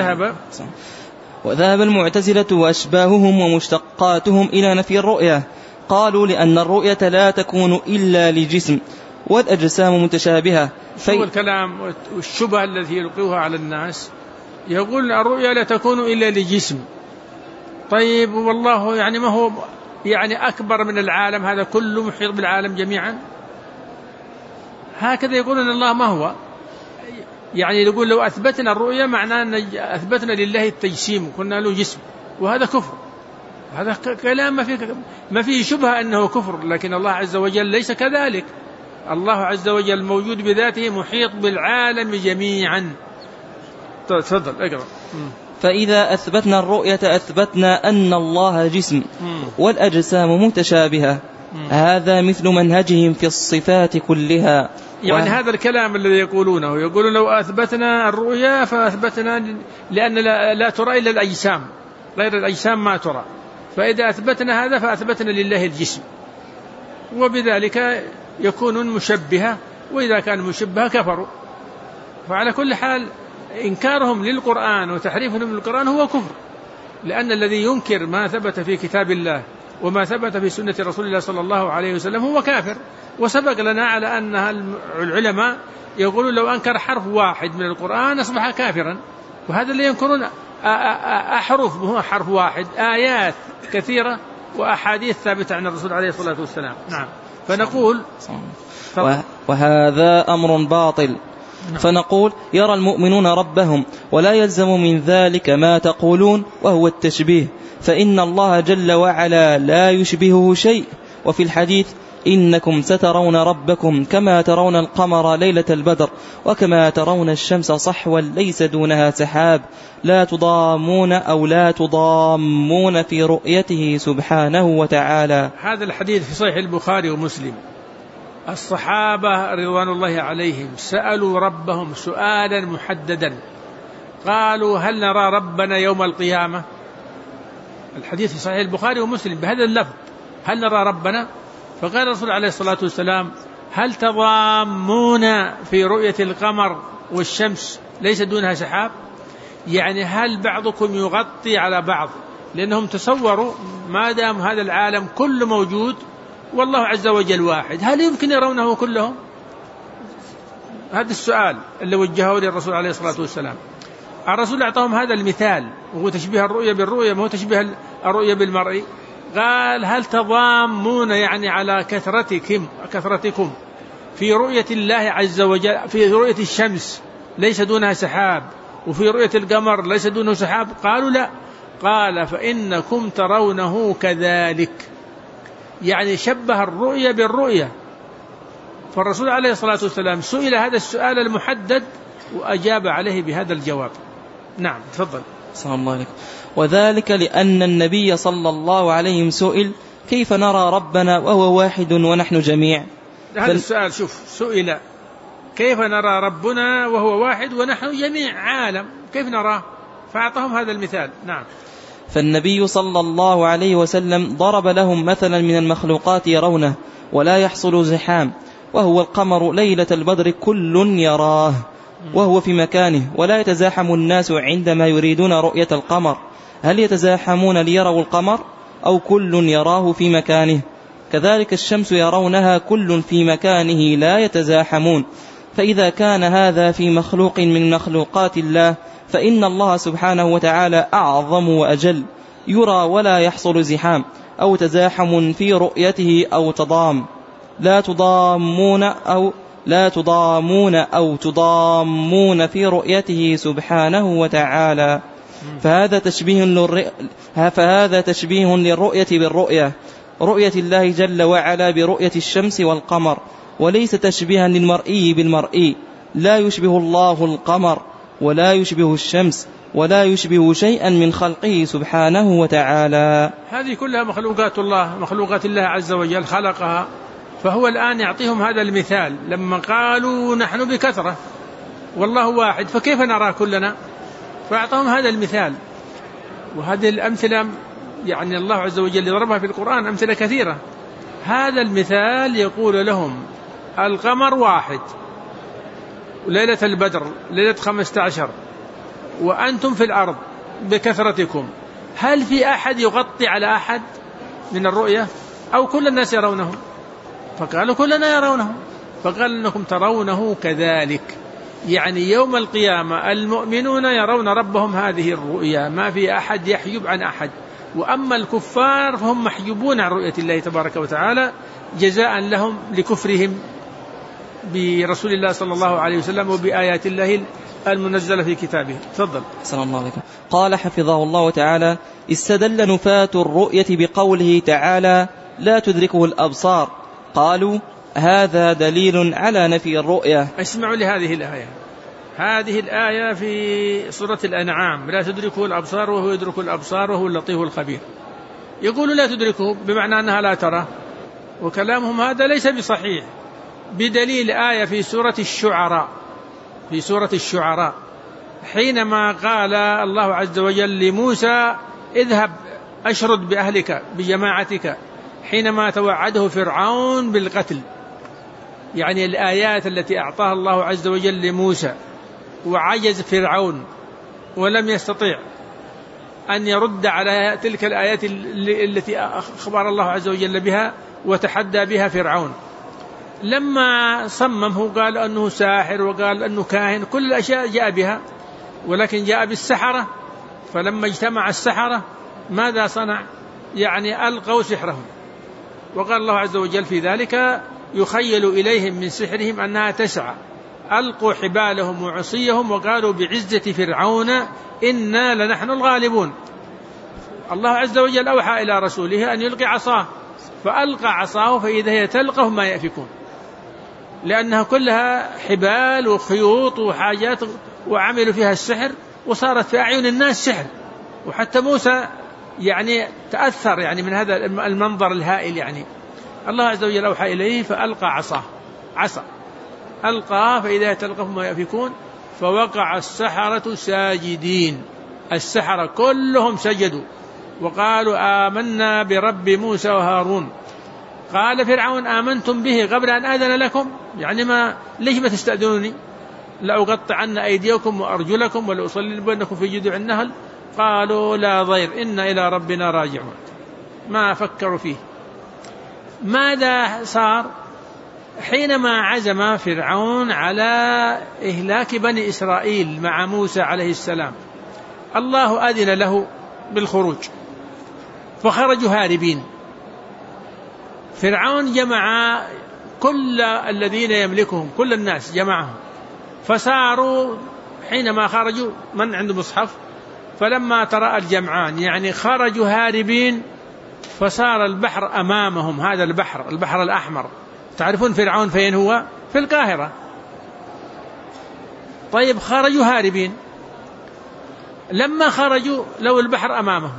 وذهب المعتزلة وأشباههم ومشتقاتهم إلى نفي الرؤية. قالوا لأن الرؤية لا تكون إلا لجسم والأجسام متشابهة. هو الكلام والشبهة التي يلقوها على الناس، يقول الرؤية لا تكون إلا لجسم. طيب والله يعني ما هو يعني أكبر من العالم هذا كله، محيط بالعالم جميعا؟ هكذا يقولون الله ما هو. يعني يقول لو أثبتنا الرؤية معناه أن أثبتنا لله التجسيم، كنا له جسم، وهذا كفر. هذا كلام ما فيه شبهة أنه كفر، لكن الله عز وجل ليس كذلك. الله عز وجل موجود بذاته محيط بالعالم جميعا. تفضل اقرأ. فإذا أثبتنا الرؤية أثبتنا أن الله جسم والأجسام متشابهة. هذا مثل منهجهم في الصفات كلها. يعني هذا الكلام الذي يقولونه، يقولون لو أثبتنا الرؤيا فأثبتنا لأن لا ترى إلا الأجسام، غير الأجسام ما ترى، فإذا أثبتنا هذا فأثبتنا لله الجسم، وبذلك يكون مشبهة، وإذا كان مشبهة كفروا. فعلى كل حال إنكارهم للقرآن وتحريفهم للقرآن هو كفر، لأن الذي ينكر ما ثبت في كتاب الله وما ثبت في سنة رسول الله صلى الله عليه وسلم هو كافر. وسبق لنا على أن العلماء يقولون لو أنكر حرف واحد من القرآن أصبح كافرا، وهذا اللي ينكرون أحرف هو حرف واحد، آيات كثيرة وأحاديث ثابتة عن الرسول عليه الصلاة والسلام. نعم. فنقول وهذا أمر باطل. فنقول يرى المؤمنون ربهم، ولا يلزم من ذلك ما تقولون وهو التشبيه، فإن الله جل وعلا لا يشبهه شيء. وفي الحديث إنكم سترون ربكم كما ترون القمر ليلة البدر وكما ترون الشمس صحوا ليس دونها سحاب، لا تضامون في رؤيته سبحانه وتعالى. هذا الحديث في صحيح البخاري ومسلم. الصحابة رضوان الله عليهم سألوا ربهم سؤالا محددا، قالوا هل نرى ربنا يوم القيامة؟ الحديث في صحيح البخاري ومسلم بهذا اللفظ، هل نرى ربنا؟ فقال الرسول عليه الصلاة والسلام هل تضامون في رؤية القمر والشمس ليس دونها سحاب؟ يعني هل بعضكم يغطي على بعض؟ لأنهم تصوروا ما دام هذا العالم كله موجود والله عز وجل واحد، هل يمكن يرونه كلهم؟ هذا السؤال اللي وجهه للرسول عليه الصلاة والسلام. الرسول أعطاهم هذا المثال، وهو تشبيه الرؤية بالرؤية، ما هو تشبيه الرؤية بالمرئي. قال هل تضامون يعني على كثرتكم في رؤية الله عز وجل، في رؤية الشمس ليس دونها سحاب، وفي رؤية القمر ليس دونه سحاب؟ قالوا لا. قال فإنكم ترونه كذلك، يعني شبه الرؤية بالرؤية. فالرسول عليه الصلاة والسلام سئل هذا السؤال المحدد وأجاب عليه بهذا الجواب. نعم تفضل. صلى الله عليه. وذلك لأن النبي صلى الله عليه وسلم سئل كيف نرى ربنا وهو واحد ونحن جميع. هذا السؤال شوف، سئل كيف نرى ربنا وهو واحد ونحن جميع عالم، كيف نراه؟ فأعطاهم هذا المثال. نعم. فالنبي صلى الله عليه وسلم ضرب لهم مثلا من المخلوقات يرونه ولا يحصل زحام، وهو القمر ليلة البدر كل يراه وهو في مكانه، ولا يتزاحم الناس عندما يريدون رؤية القمر. هل يتزاحمون ليروا القمر أو كل يراه في مكانه؟ كذلك الشمس يرونها كل في مكانه لا يتزاحمون. فإذا كان هذا في مخلوق من مخلوقات الله، فإن الله سبحانه وتعالى أعظم وأجل، يرى ولا يحصل زحام أو تزاحم في رؤيته أو تضام. لا تضامون في رؤيته سبحانه وتعالى. فهذا تشبيه للرؤية بالرؤية، رؤية الله جل وعلا برؤية الشمس والقمر، وليس تشبيها للمرئي بالمرئي. لا يشبه الله القمر ولا يشبه الشمس ولا يشبه شيئا من خلقه سبحانه وتعالى. هذه كلها مخلوقات الله، مخلوقات الله عز وجل خلقها. فهو الآن يعطيهم هذا المثال لما قالوا نحن بكثرة والله واحد، فكيف نرى كلنا؟ فأعطاهم هذا المثال. وهذه الأمثلة يعني الله عز وجل يضربها في القرآن أمثلة كثيرة. هذا المثال يقول لهم القمر واحد، وليلة البدر ليلة 15، وأنتم في الأرض بكثرتكم، هل في أحد يغطي على أحد من الرؤية أو كل الناس يرونه؟ فقالوا كلنا يرونه. فقال إنكم ترونه كذلك، يعني يوم القيامة المؤمنون يرون ربهم هذه الرؤيا، ما في أحد يحجب عن أحد. وأما الكفار فهم محجوبون عن رؤية الله تبارك وتعالى جزاء لهم لكفرهم برسول الله صلى الله عليه وسلم وبآيات الله المنزلة في كتابه. تفضل. صلى الله عليه. قال حفظه الله تعالى: استدل نفاة الرؤية بقوله تعالى: لا تدركه الأبصار. قالوا هذا دليل على نفي الرؤية. اسمعوا لهذه الآية. هذه الآية في سورة الأنعام: لا تدركه الأبصار وهو يدرك الأبصار وهو اللطيف الخبير. يقول لا تدركه بمعنى أنها لا ترى، وكلامهم هذا ليس بصحيح، بدليل آية في سورة الشعراء. في سورة الشعراء حينما قال الله عز وجل لموسى: اذهب أشرد بأهلك بجماعتك، حينما توعده فرعون بالقتل. يعني الآيات التي أعطاها الله عز وجل لموسى، وعجز فرعون ولم يستطيع أن يرد على تلك الآيات التي أخبر الله عز وجل بها وتحدى بها فرعون. لما صممه قال أنه ساحر وقال أنه كاهن، كل الأشياء جاء بها، ولكن جاء بالسحرة. فلما اجتمع السحرة ماذا صنع؟ يعني ألقوا سحرهم. وقال الله عز وجل في ذلك: يخيل إليهم من سحرهم أنها تسعى. ألقوا حبالهم وعصيهم وقالوا بعزة فرعون إنا لنحن الغالبون. الله عز وجل أوحى إلى رسوله أن يلقي عصاه، فألقى عصاه فإذا هي تلقف ما يأفكون، لأنها كلها حبال وخيوط وحاجات، وعملوا فيها السحر، وصارت في أعين الناس سحر. وحتى موسى يعني تأثر يعني من هذا المنظر الهائل. يعني الله عز وجل أوحى إليه فألقى عصا ألقى فإذا تلقف ما يأفكون، فوقع السحرة ساجدين. السحرة كلهم سجدوا وقالوا آمنا برب موسى وهارون. قال فرعون: آمنتم به قبل أن آذن لكم؟ يعني ليش ما تستأذنوني؟ لأقطعن أيديكم وأرجلكم ولأصلبنكم في جذوع النخل. قالوا لا ضير إنا إلى ربنا راجعون. ما فكروا فيه. ماذا صار حينما عزم فرعون على إهلاك بني إسرائيل مع موسى عليه السلام؟ الله أذن له بالخروج فخرجوا هاربين. فرعون جمع كل الذين يملكهم، كل الناس جمعهم، فصاروا حينما خرجوا من عنده مصحف فلما تراءى الجمعان يعني خرجوا هاربين فصار البحر أمامهم، هذا البحر الأحمر. تعرفون فرعون فين هو؟ في القاهرة. طيب خرجوا هاربين، لما خرجوا لو البحر أمامهم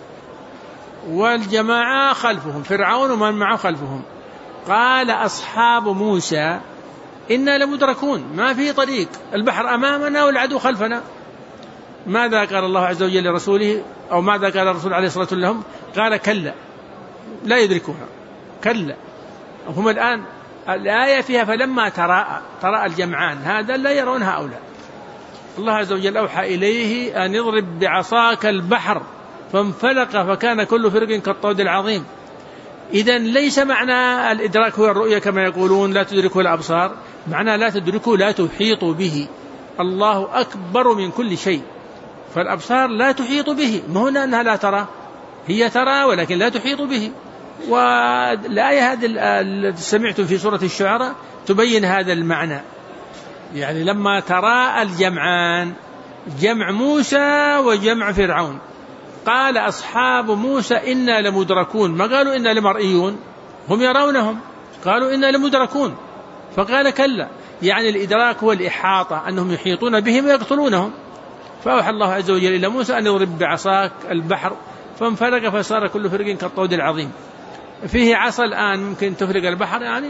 والجماعة خلفهم، فرعون ومن معه خلفهم، قال أصحاب موسى إنا لمدركون، ما في طريق، البحر أمامنا والعدو خلفنا. ماذا قال الله عز وجل لرسوله، أو ماذا قال الرسول عليه الصلاة والسلام لهم؟ قال كلا لا يدركونها، كلا. هم الآن الآية فيها فلما تراءى الجمعان، هذا لا يرون هؤلاء. الله عز وجل أوحى إليه أن يضرب بعصاك البحر فانفلق فكان كل فرق كالطود العظيم. إذن ليس معنى الإدراك هو الرؤية كما يقولون لا تدركه الأبصار، معنى لا تدركه لا تحيط به. الله أكبر من كل شيء، فالأبصار لا تحيط به، ما هنا أنها لا ترى، هي ترى ولكن لا تحيط به. والآية هذه التي سمعتم في سورة الشعراء تبين هذا المعنى. يعني لما تراءى الجمعان، جمع موسى وجمع فرعون، قال أصحاب موسى إنا لمدركون، ما قالوا إنا لمرئيون، هم يرونهم، قالوا إنا لمدركون، فقال كلا. يعني الإدراك هو الإحاطة، أنهم يحيطون بهم ويقتلونهم. فأوحى الله عز وجل إلى موسى أن يضرب بعصاك البحر فانفلق فصار كل فرق كالطود العظيم. فيه عصا الآن ممكن تفرق البحر يعني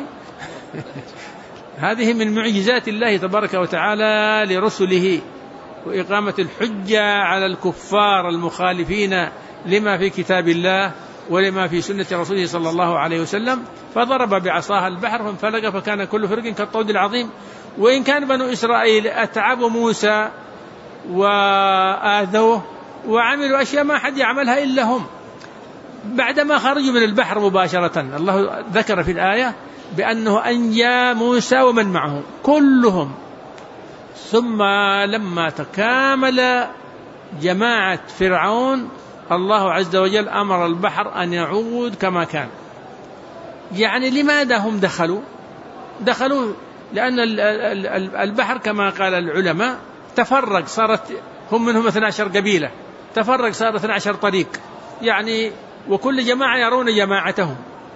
هذه من معجزات الله تبارك وتعالى لرسله، وإقامة الحجة على الكفار المخالفين لما في كتاب الله ولما في سنة رسوله صلى الله عليه وسلم. فضرب بعصاها البحر فانفلق فكان كل فرق كالطود العظيم. وإن كان بنو إسرائيل أتعبوا موسى وآذوه وعملوا أشياء ما حد يعملها إلا هم، بعدما خرجوا من البحر مباشرة الله ذكر في الآية بأنه أنجى موسى ومن معه كلهم. ثم لما تكامل جماعة فرعون الله عز وجل أمر البحر أن يعود كما كان. يعني لماذا هم دخلوا لأن البحر كما قال العلماء تفرق، صارت هم منهم 12 قبيلة، تفرق صار 12 طريق، يعني وكل جماعة يرون جماعتهم.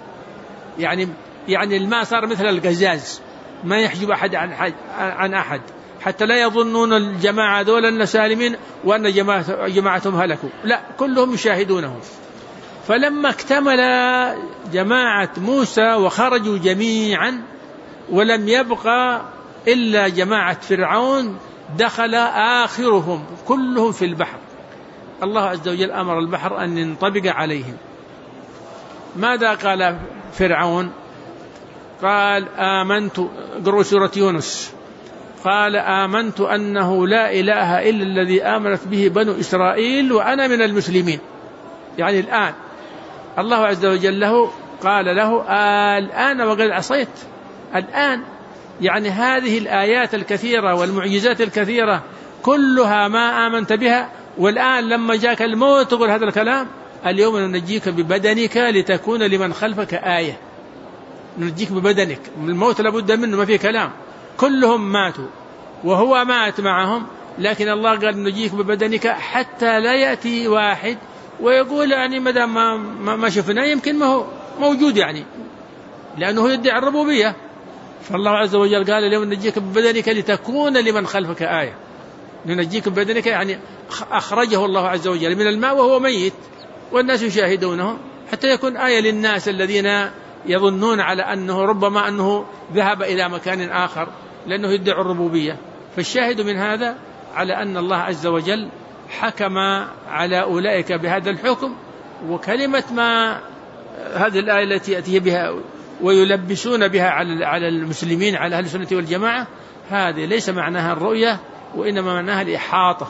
يعني الماء صار مثل القزاز ما يحجب أحد عن أحد، حتى لا يظنون الجماعة دول أن سالمين وأن جماعتهم هلكوا، لا كلهم يشاهدونهم. فلما اكتمل جماعة موسى وخرجوا جميعا ولم يبقى إلا جماعة فرعون دخل آخرهم كلهم في البحر. الله عز وجل أمر البحر أن ينطبق عليهم. ماذا قال فرعون؟ قال آمنت، قرأوا سورة يونس، قال آمنت أنه لا إله إلا الذي آمنت به بنو إسرائيل وأنا من المسلمين. يعني الآن الله عز وجل قال له الآن وقد عصيت الآن. يعني هذه الآيات الكثيرة والمعجزات الكثيرة كلها ما آمنت بها، والآن لما جاك الموت تقول هذا الكلام. اليوم ننجيك ببدنك لتكون لمن خلفك آية. ننجيك ببدنك، الموت لابد منه، ما فيه كلام، كلهم ماتوا وهو مات معهم، لكن الله قال ننجيك ببدنك حتى لا يأتي واحد ويقول يعني مدام ما شفنا يمكن ما هو موجود، يعني لأنه يدعي الربوبية. فالله عز وجل قال اليوم ننجيك ببدنك لتكون لمن خلفك آية. ننجيك ببدنك يعني أخرجه الله عز وجل من الماء وهو ميت والناس يشاهدونه، حتى يكون آية للناس الذين يظنون على أنه ربما أنه ذهب إلى مكان آخر لأنه يدعي الربوبية. فالشاهد من هذا على أن الله عز وجل حكم على أولئك بهذا الحكم. وكلمة ما هذه الآية التي يأتي بها ويلبسون بها على المسلمين، على أهل السنة والجماعة، هذه ليس معناها الرؤية وإنما معناها الإحاطة.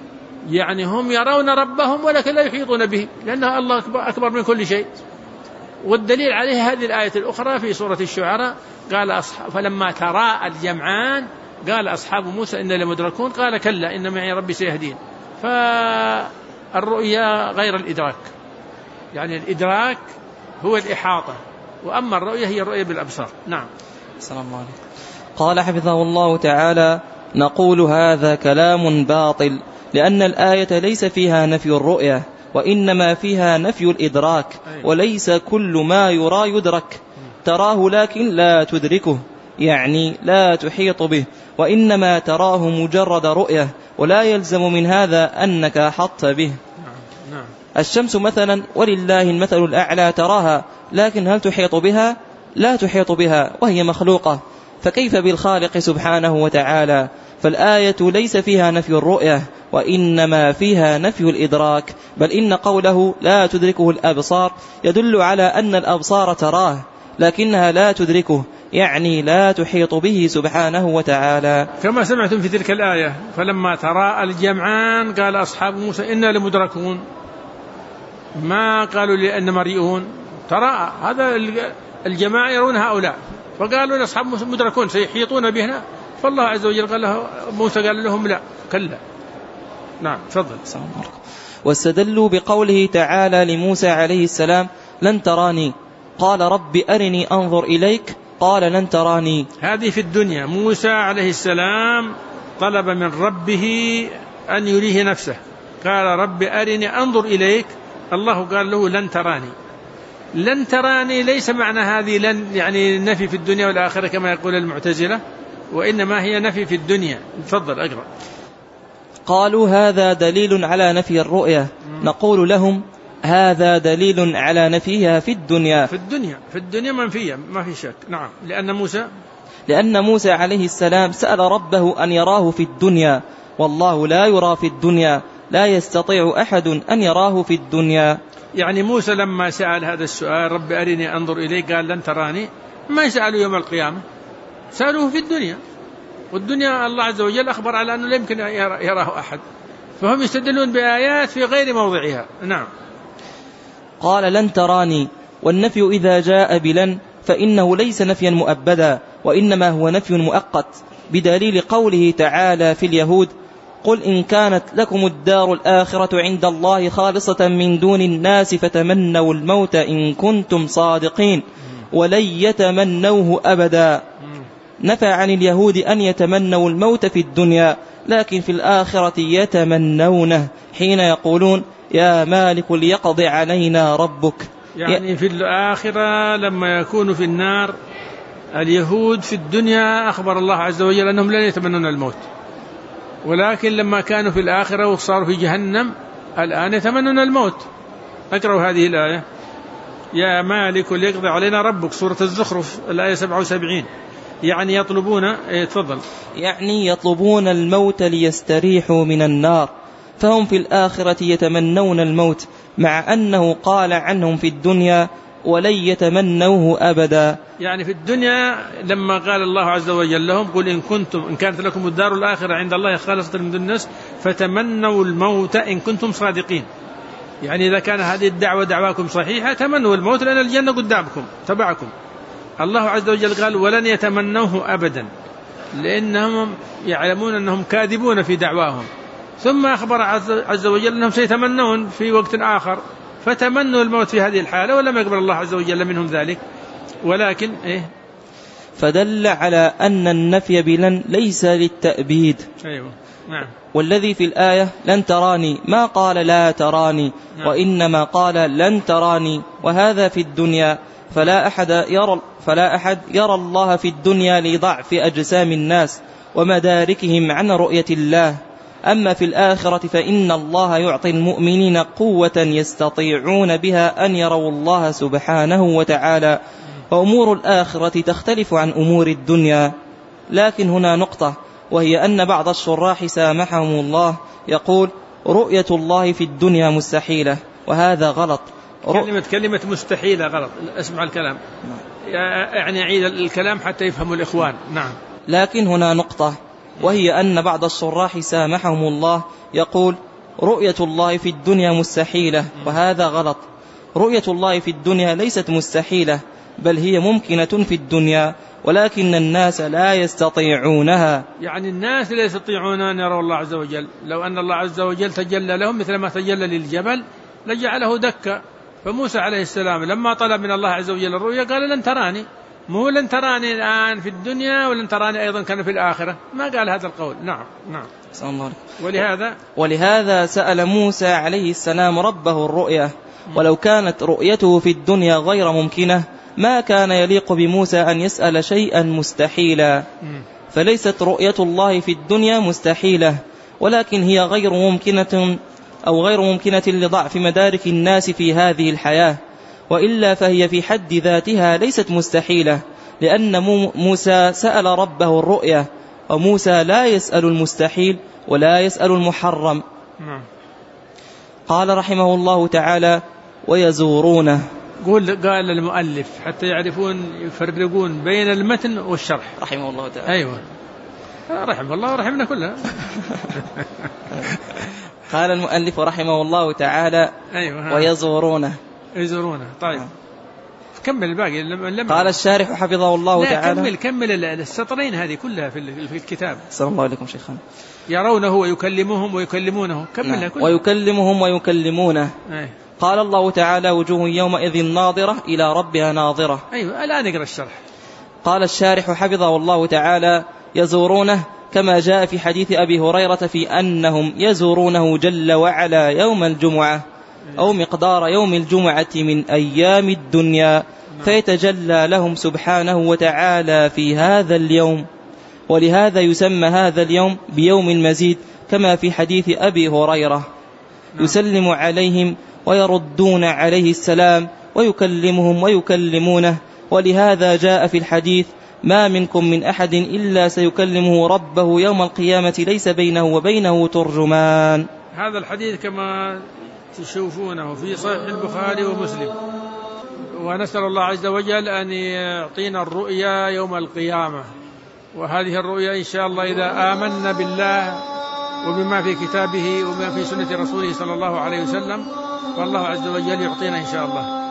يعني هم يرون ربهم ولكن لا يحيطون به، لأن الله أكبر من كل شيء. والدليل عليه هذه الآية الأخرى في سورة الشعراء، قال فلما تراءى الجمعان قال أصحاب موسى إنا لمدركون قال كلا إن معي ربي سيهدين. فالرؤيا غير الإدراك، يعني الإدراك هو الإحاطة، وأما الرؤيا هي الرؤيا بالأبصار. نعم. السلام عليكم. قال حفظه الله تعالى: نقول هذا كلام باطل، لأن الآية ليس فيها نفي الرؤية، وإنما فيها نفي الإدراك، وليس كل ما يرى يدرك. تراه لكن لا تدركه، يعني لا تحيط به، وإنما تراه مجرد رؤية، ولا يلزم من هذا أنك أحطت به. الشمس مثلا ولله المثل الأعلى تراها، لكن هل تحيط بها؟ لا تحيط بها، وهي مخلوقة، فكيف بالخالق سبحانه وتعالى؟ فالآية ليس فيها نفي الرؤية، وإنما فيها نفي الإدراك، بل إن قوله لا تدركه الأبصار يدل على أن الأبصار تراه لكنها لا تدركه، يعني لا تحيط به سبحانه وتعالى، كما سمعتم في تلك الآية فلما تراءى الجمعان قال أصحاب موسى إنا لمدركون، ما قالوا لأن مريئون، تراءى هذا الجماعة يرون هؤلاء، فقالوا لأصحاب موسى مدركون سيحيطون بنا، فالله عز وجل قال له موسى قال لهم لا كلا. نعم تفضل. واستدلوا بقوله تعالى لموسى عليه السلام لن تراني، قال رب أرني أنظر إليك، قال لن تراني. هذه في الدنيا، موسى عليه السلام طلب من ربه أن يريه نفسه، قال رب أرني أنظر إليك، الله قال له لن تراني. لن تراني ليس معنى هذه لن يعني نفي في الدنيا والآخرة كما يقول المعتزلة، وإنما هي نفي في الدنيا. تفضل أقرأ. قالوا هذا دليل على نفي الرؤية، نقول لهم هذا دليل على نفيها في الدنيا. في الدنيا منفية ما في شك. نعم. لأن موسى عليه السلام سأل ربه أن يراه في الدنيا، والله لا يرى في الدنيا، لا يستطيع أحد أن يراه في الدنيا. يعني موسى لما سأل هذا السؤال رب أرني أنظر إليك قال لن تراني، ما سألوا يوم القيامة، سألوه في الدنيا، والدنيا الله عز وجل أخبر على أنه لا يمكن يراه أحد، فهم يستدلون بآيات في غير موضعها. نعم. قال لن تراني، والنفي إذا جاء بلن فإنه ليس نفيا مؤبدا، وإنما هو نفي مؤقت، بدليل قوله تعالى في اليهود قل إن كانت لكم الدار الآخرة عند الله خالصة من دون الناس فتمنوا الموت إن كنتم صادقين ولن يتمنوه أبدا. نفى عن اليهود أن يتمنوا الموت في الدنيا، لكن في الآخرة يتمنونه حين يقولون يا مالك ليقضي علينا ربك. يعني في الآخرة لما يكون في النار، اليهود في الدنيا أخبر الله عز وجل أنهم لن يتمنون الموت، ولكن لما كانوا في الآخرة وصاروا في جهنم الآن يتمنون الموت. أقرأوا هذه الآية يا مالك ليقضي علينا ربك، سورة الزخرف الآية 77. يعني يطلبون تفضل. يعني يطلبون الموت ليستريحوا من النار، فهم في الآخرة يتمنون الموت، مع أنه قال عنهم في الدنيا ولن يتمنوه أبدا. يعني في الدنيا لما قال الله عز وجل لهم قل إن كانت لكم الدار الآخرة عند الله خالصة من دون الناس فتمنوا الموت إن كنتم صادقين، يعني إذا كان هذه الدعوة دعواكم صحيحة تمنوا الموت لأن الجنة قدامكم تبعكم. الله عز وجل قال ولن يتمنوه أبدا، لأنهم يعلمون أنهم كاذبون في دعواهم، ثم أخبر عز وجل أنهم سيتمنون في وقت آخر، فتمنوا الموت في هذه الحالة ولم يقبل الله عز وجل منهم ذلك. ولكن فدل على أن النفي بلن ليس للتأبيد. أيوة. نعم. والذي في الآية لن تراني ما قال لا تراني، نعم. وإنما قال لن تراني، وهذا في الدنيا، فلا أحد يرى الله في الدنيا لضعف أجسام الناس ومداركهم عن رؤية الله. أما في الآخرة فإن الله يعطي المؤمنين قوة يستطيعون بها أن يروا الله سبحانه وتعالى، وأمور الآخرة تختلف عن أمور الدنيا. لكن هنا نقطة، وهي أن بعض الشراح سامحهم الله يقول رؤية الله في الدنيا مستحيلة، وهذا غلط. كلمة مستحيلة غلط، اسمع الكلام، يعني عيد الكلام حتى يفهموا الإخوان. نعم. لكن هنا نقطة، وهي أن بعض الشراح سامحهم الله يقول رؤية الله في الدنيا مستحيلة، وهذا غلط. رؤية الله في الدنيا ليست مستحيلة، بل هي ممكنة في الدنيا، ولكن الناس لا يستطيعونها. يعني الناس لا يستطيعون أن يروا الله عز وجل. لو أن الله عز وجل تجلى لهم مثل ما تجلى للجبل لجعله دكا. فموسى عليه السلام لما طلب من الله عز وجل الرؤيا قال لن تراني، مو لن تراني الآن في الدنيا ولن تراني أيضا كان في الآخرة، ما قال هذا القول. نعم. ولهذا سأل موسى عليه السلام ربه الرؤيا، ولو كانت رؤيته في الدنيا غير ممكنة ما كان يليق بموسى أن يسأل شيئا مستحيلا. فليست رؤية الله في الدنيا مستحيلة، ولكن هي غير ممكنة لضعف مدارك الناس في هذه الحياة، وإلا فهي في حد ذاتها ليست مستحيلة، لأن موسى سأل ربه الرؤيا، وموسى لا يسأل المستحيل ولا يسأل المحرم. قال رحمه الله تعالى: ويزورونه. قال المؤلف حتى يعرفون يفرقون بين المتن والشرح رحمه الله تعالى. أيوة رحمه الله ورحمنا كلها. قال المؤلف رحمه الله تعالى: أيوة ويزورونه. طيب كمل الباقي. قال الشارح حفظه الله تعالى. كمل السطرين هذه كلها في الكتاب. السلام الله عليكم شيخنا. يرونه ويكلمهم ويكلمونه، كملها كلها. ويكلمهم ويكلمونه. قال الله تعالى: وجوه يومئذ ناظرة إلى ربها ناظرة. أيوة الآن نقرأ الشرح. قال الشارح حفظه الله تعالى: يزورونه كما جاء في حديث أبي هريرة في أنهم يزورونه جل وعلا يوم الجمعة أو مقدار يوم الجمعة من أيام الدنيا، فيتجلى لهم سبحانه وتعالى في هذا اليوم، ولهذا يسمى هذا اليوم بيوم المزيد، كما في حديث أبي هريرة: يسلم عليهم ويردون عليه السلام ويكلمهم ويكلمونه. ولهذا جاء في الحديث: ما منكم من أحد إلا سيكلمه ربه يوم القيامة ليس بينه وبينه ترجمان. هذا الحديث كما تشوفونه في صحيح البخاري ومسلم، ونسأل الله عز وجل أن يعطينا الرؤيا يوم القيامة. وهذه الرؤيا إن شاء الله إذا آمنا بالله وبما في كتابه وبما في سنة رسوله صلى الله عليه وسلم، والله عز وجل يعطينا إن شاء الله.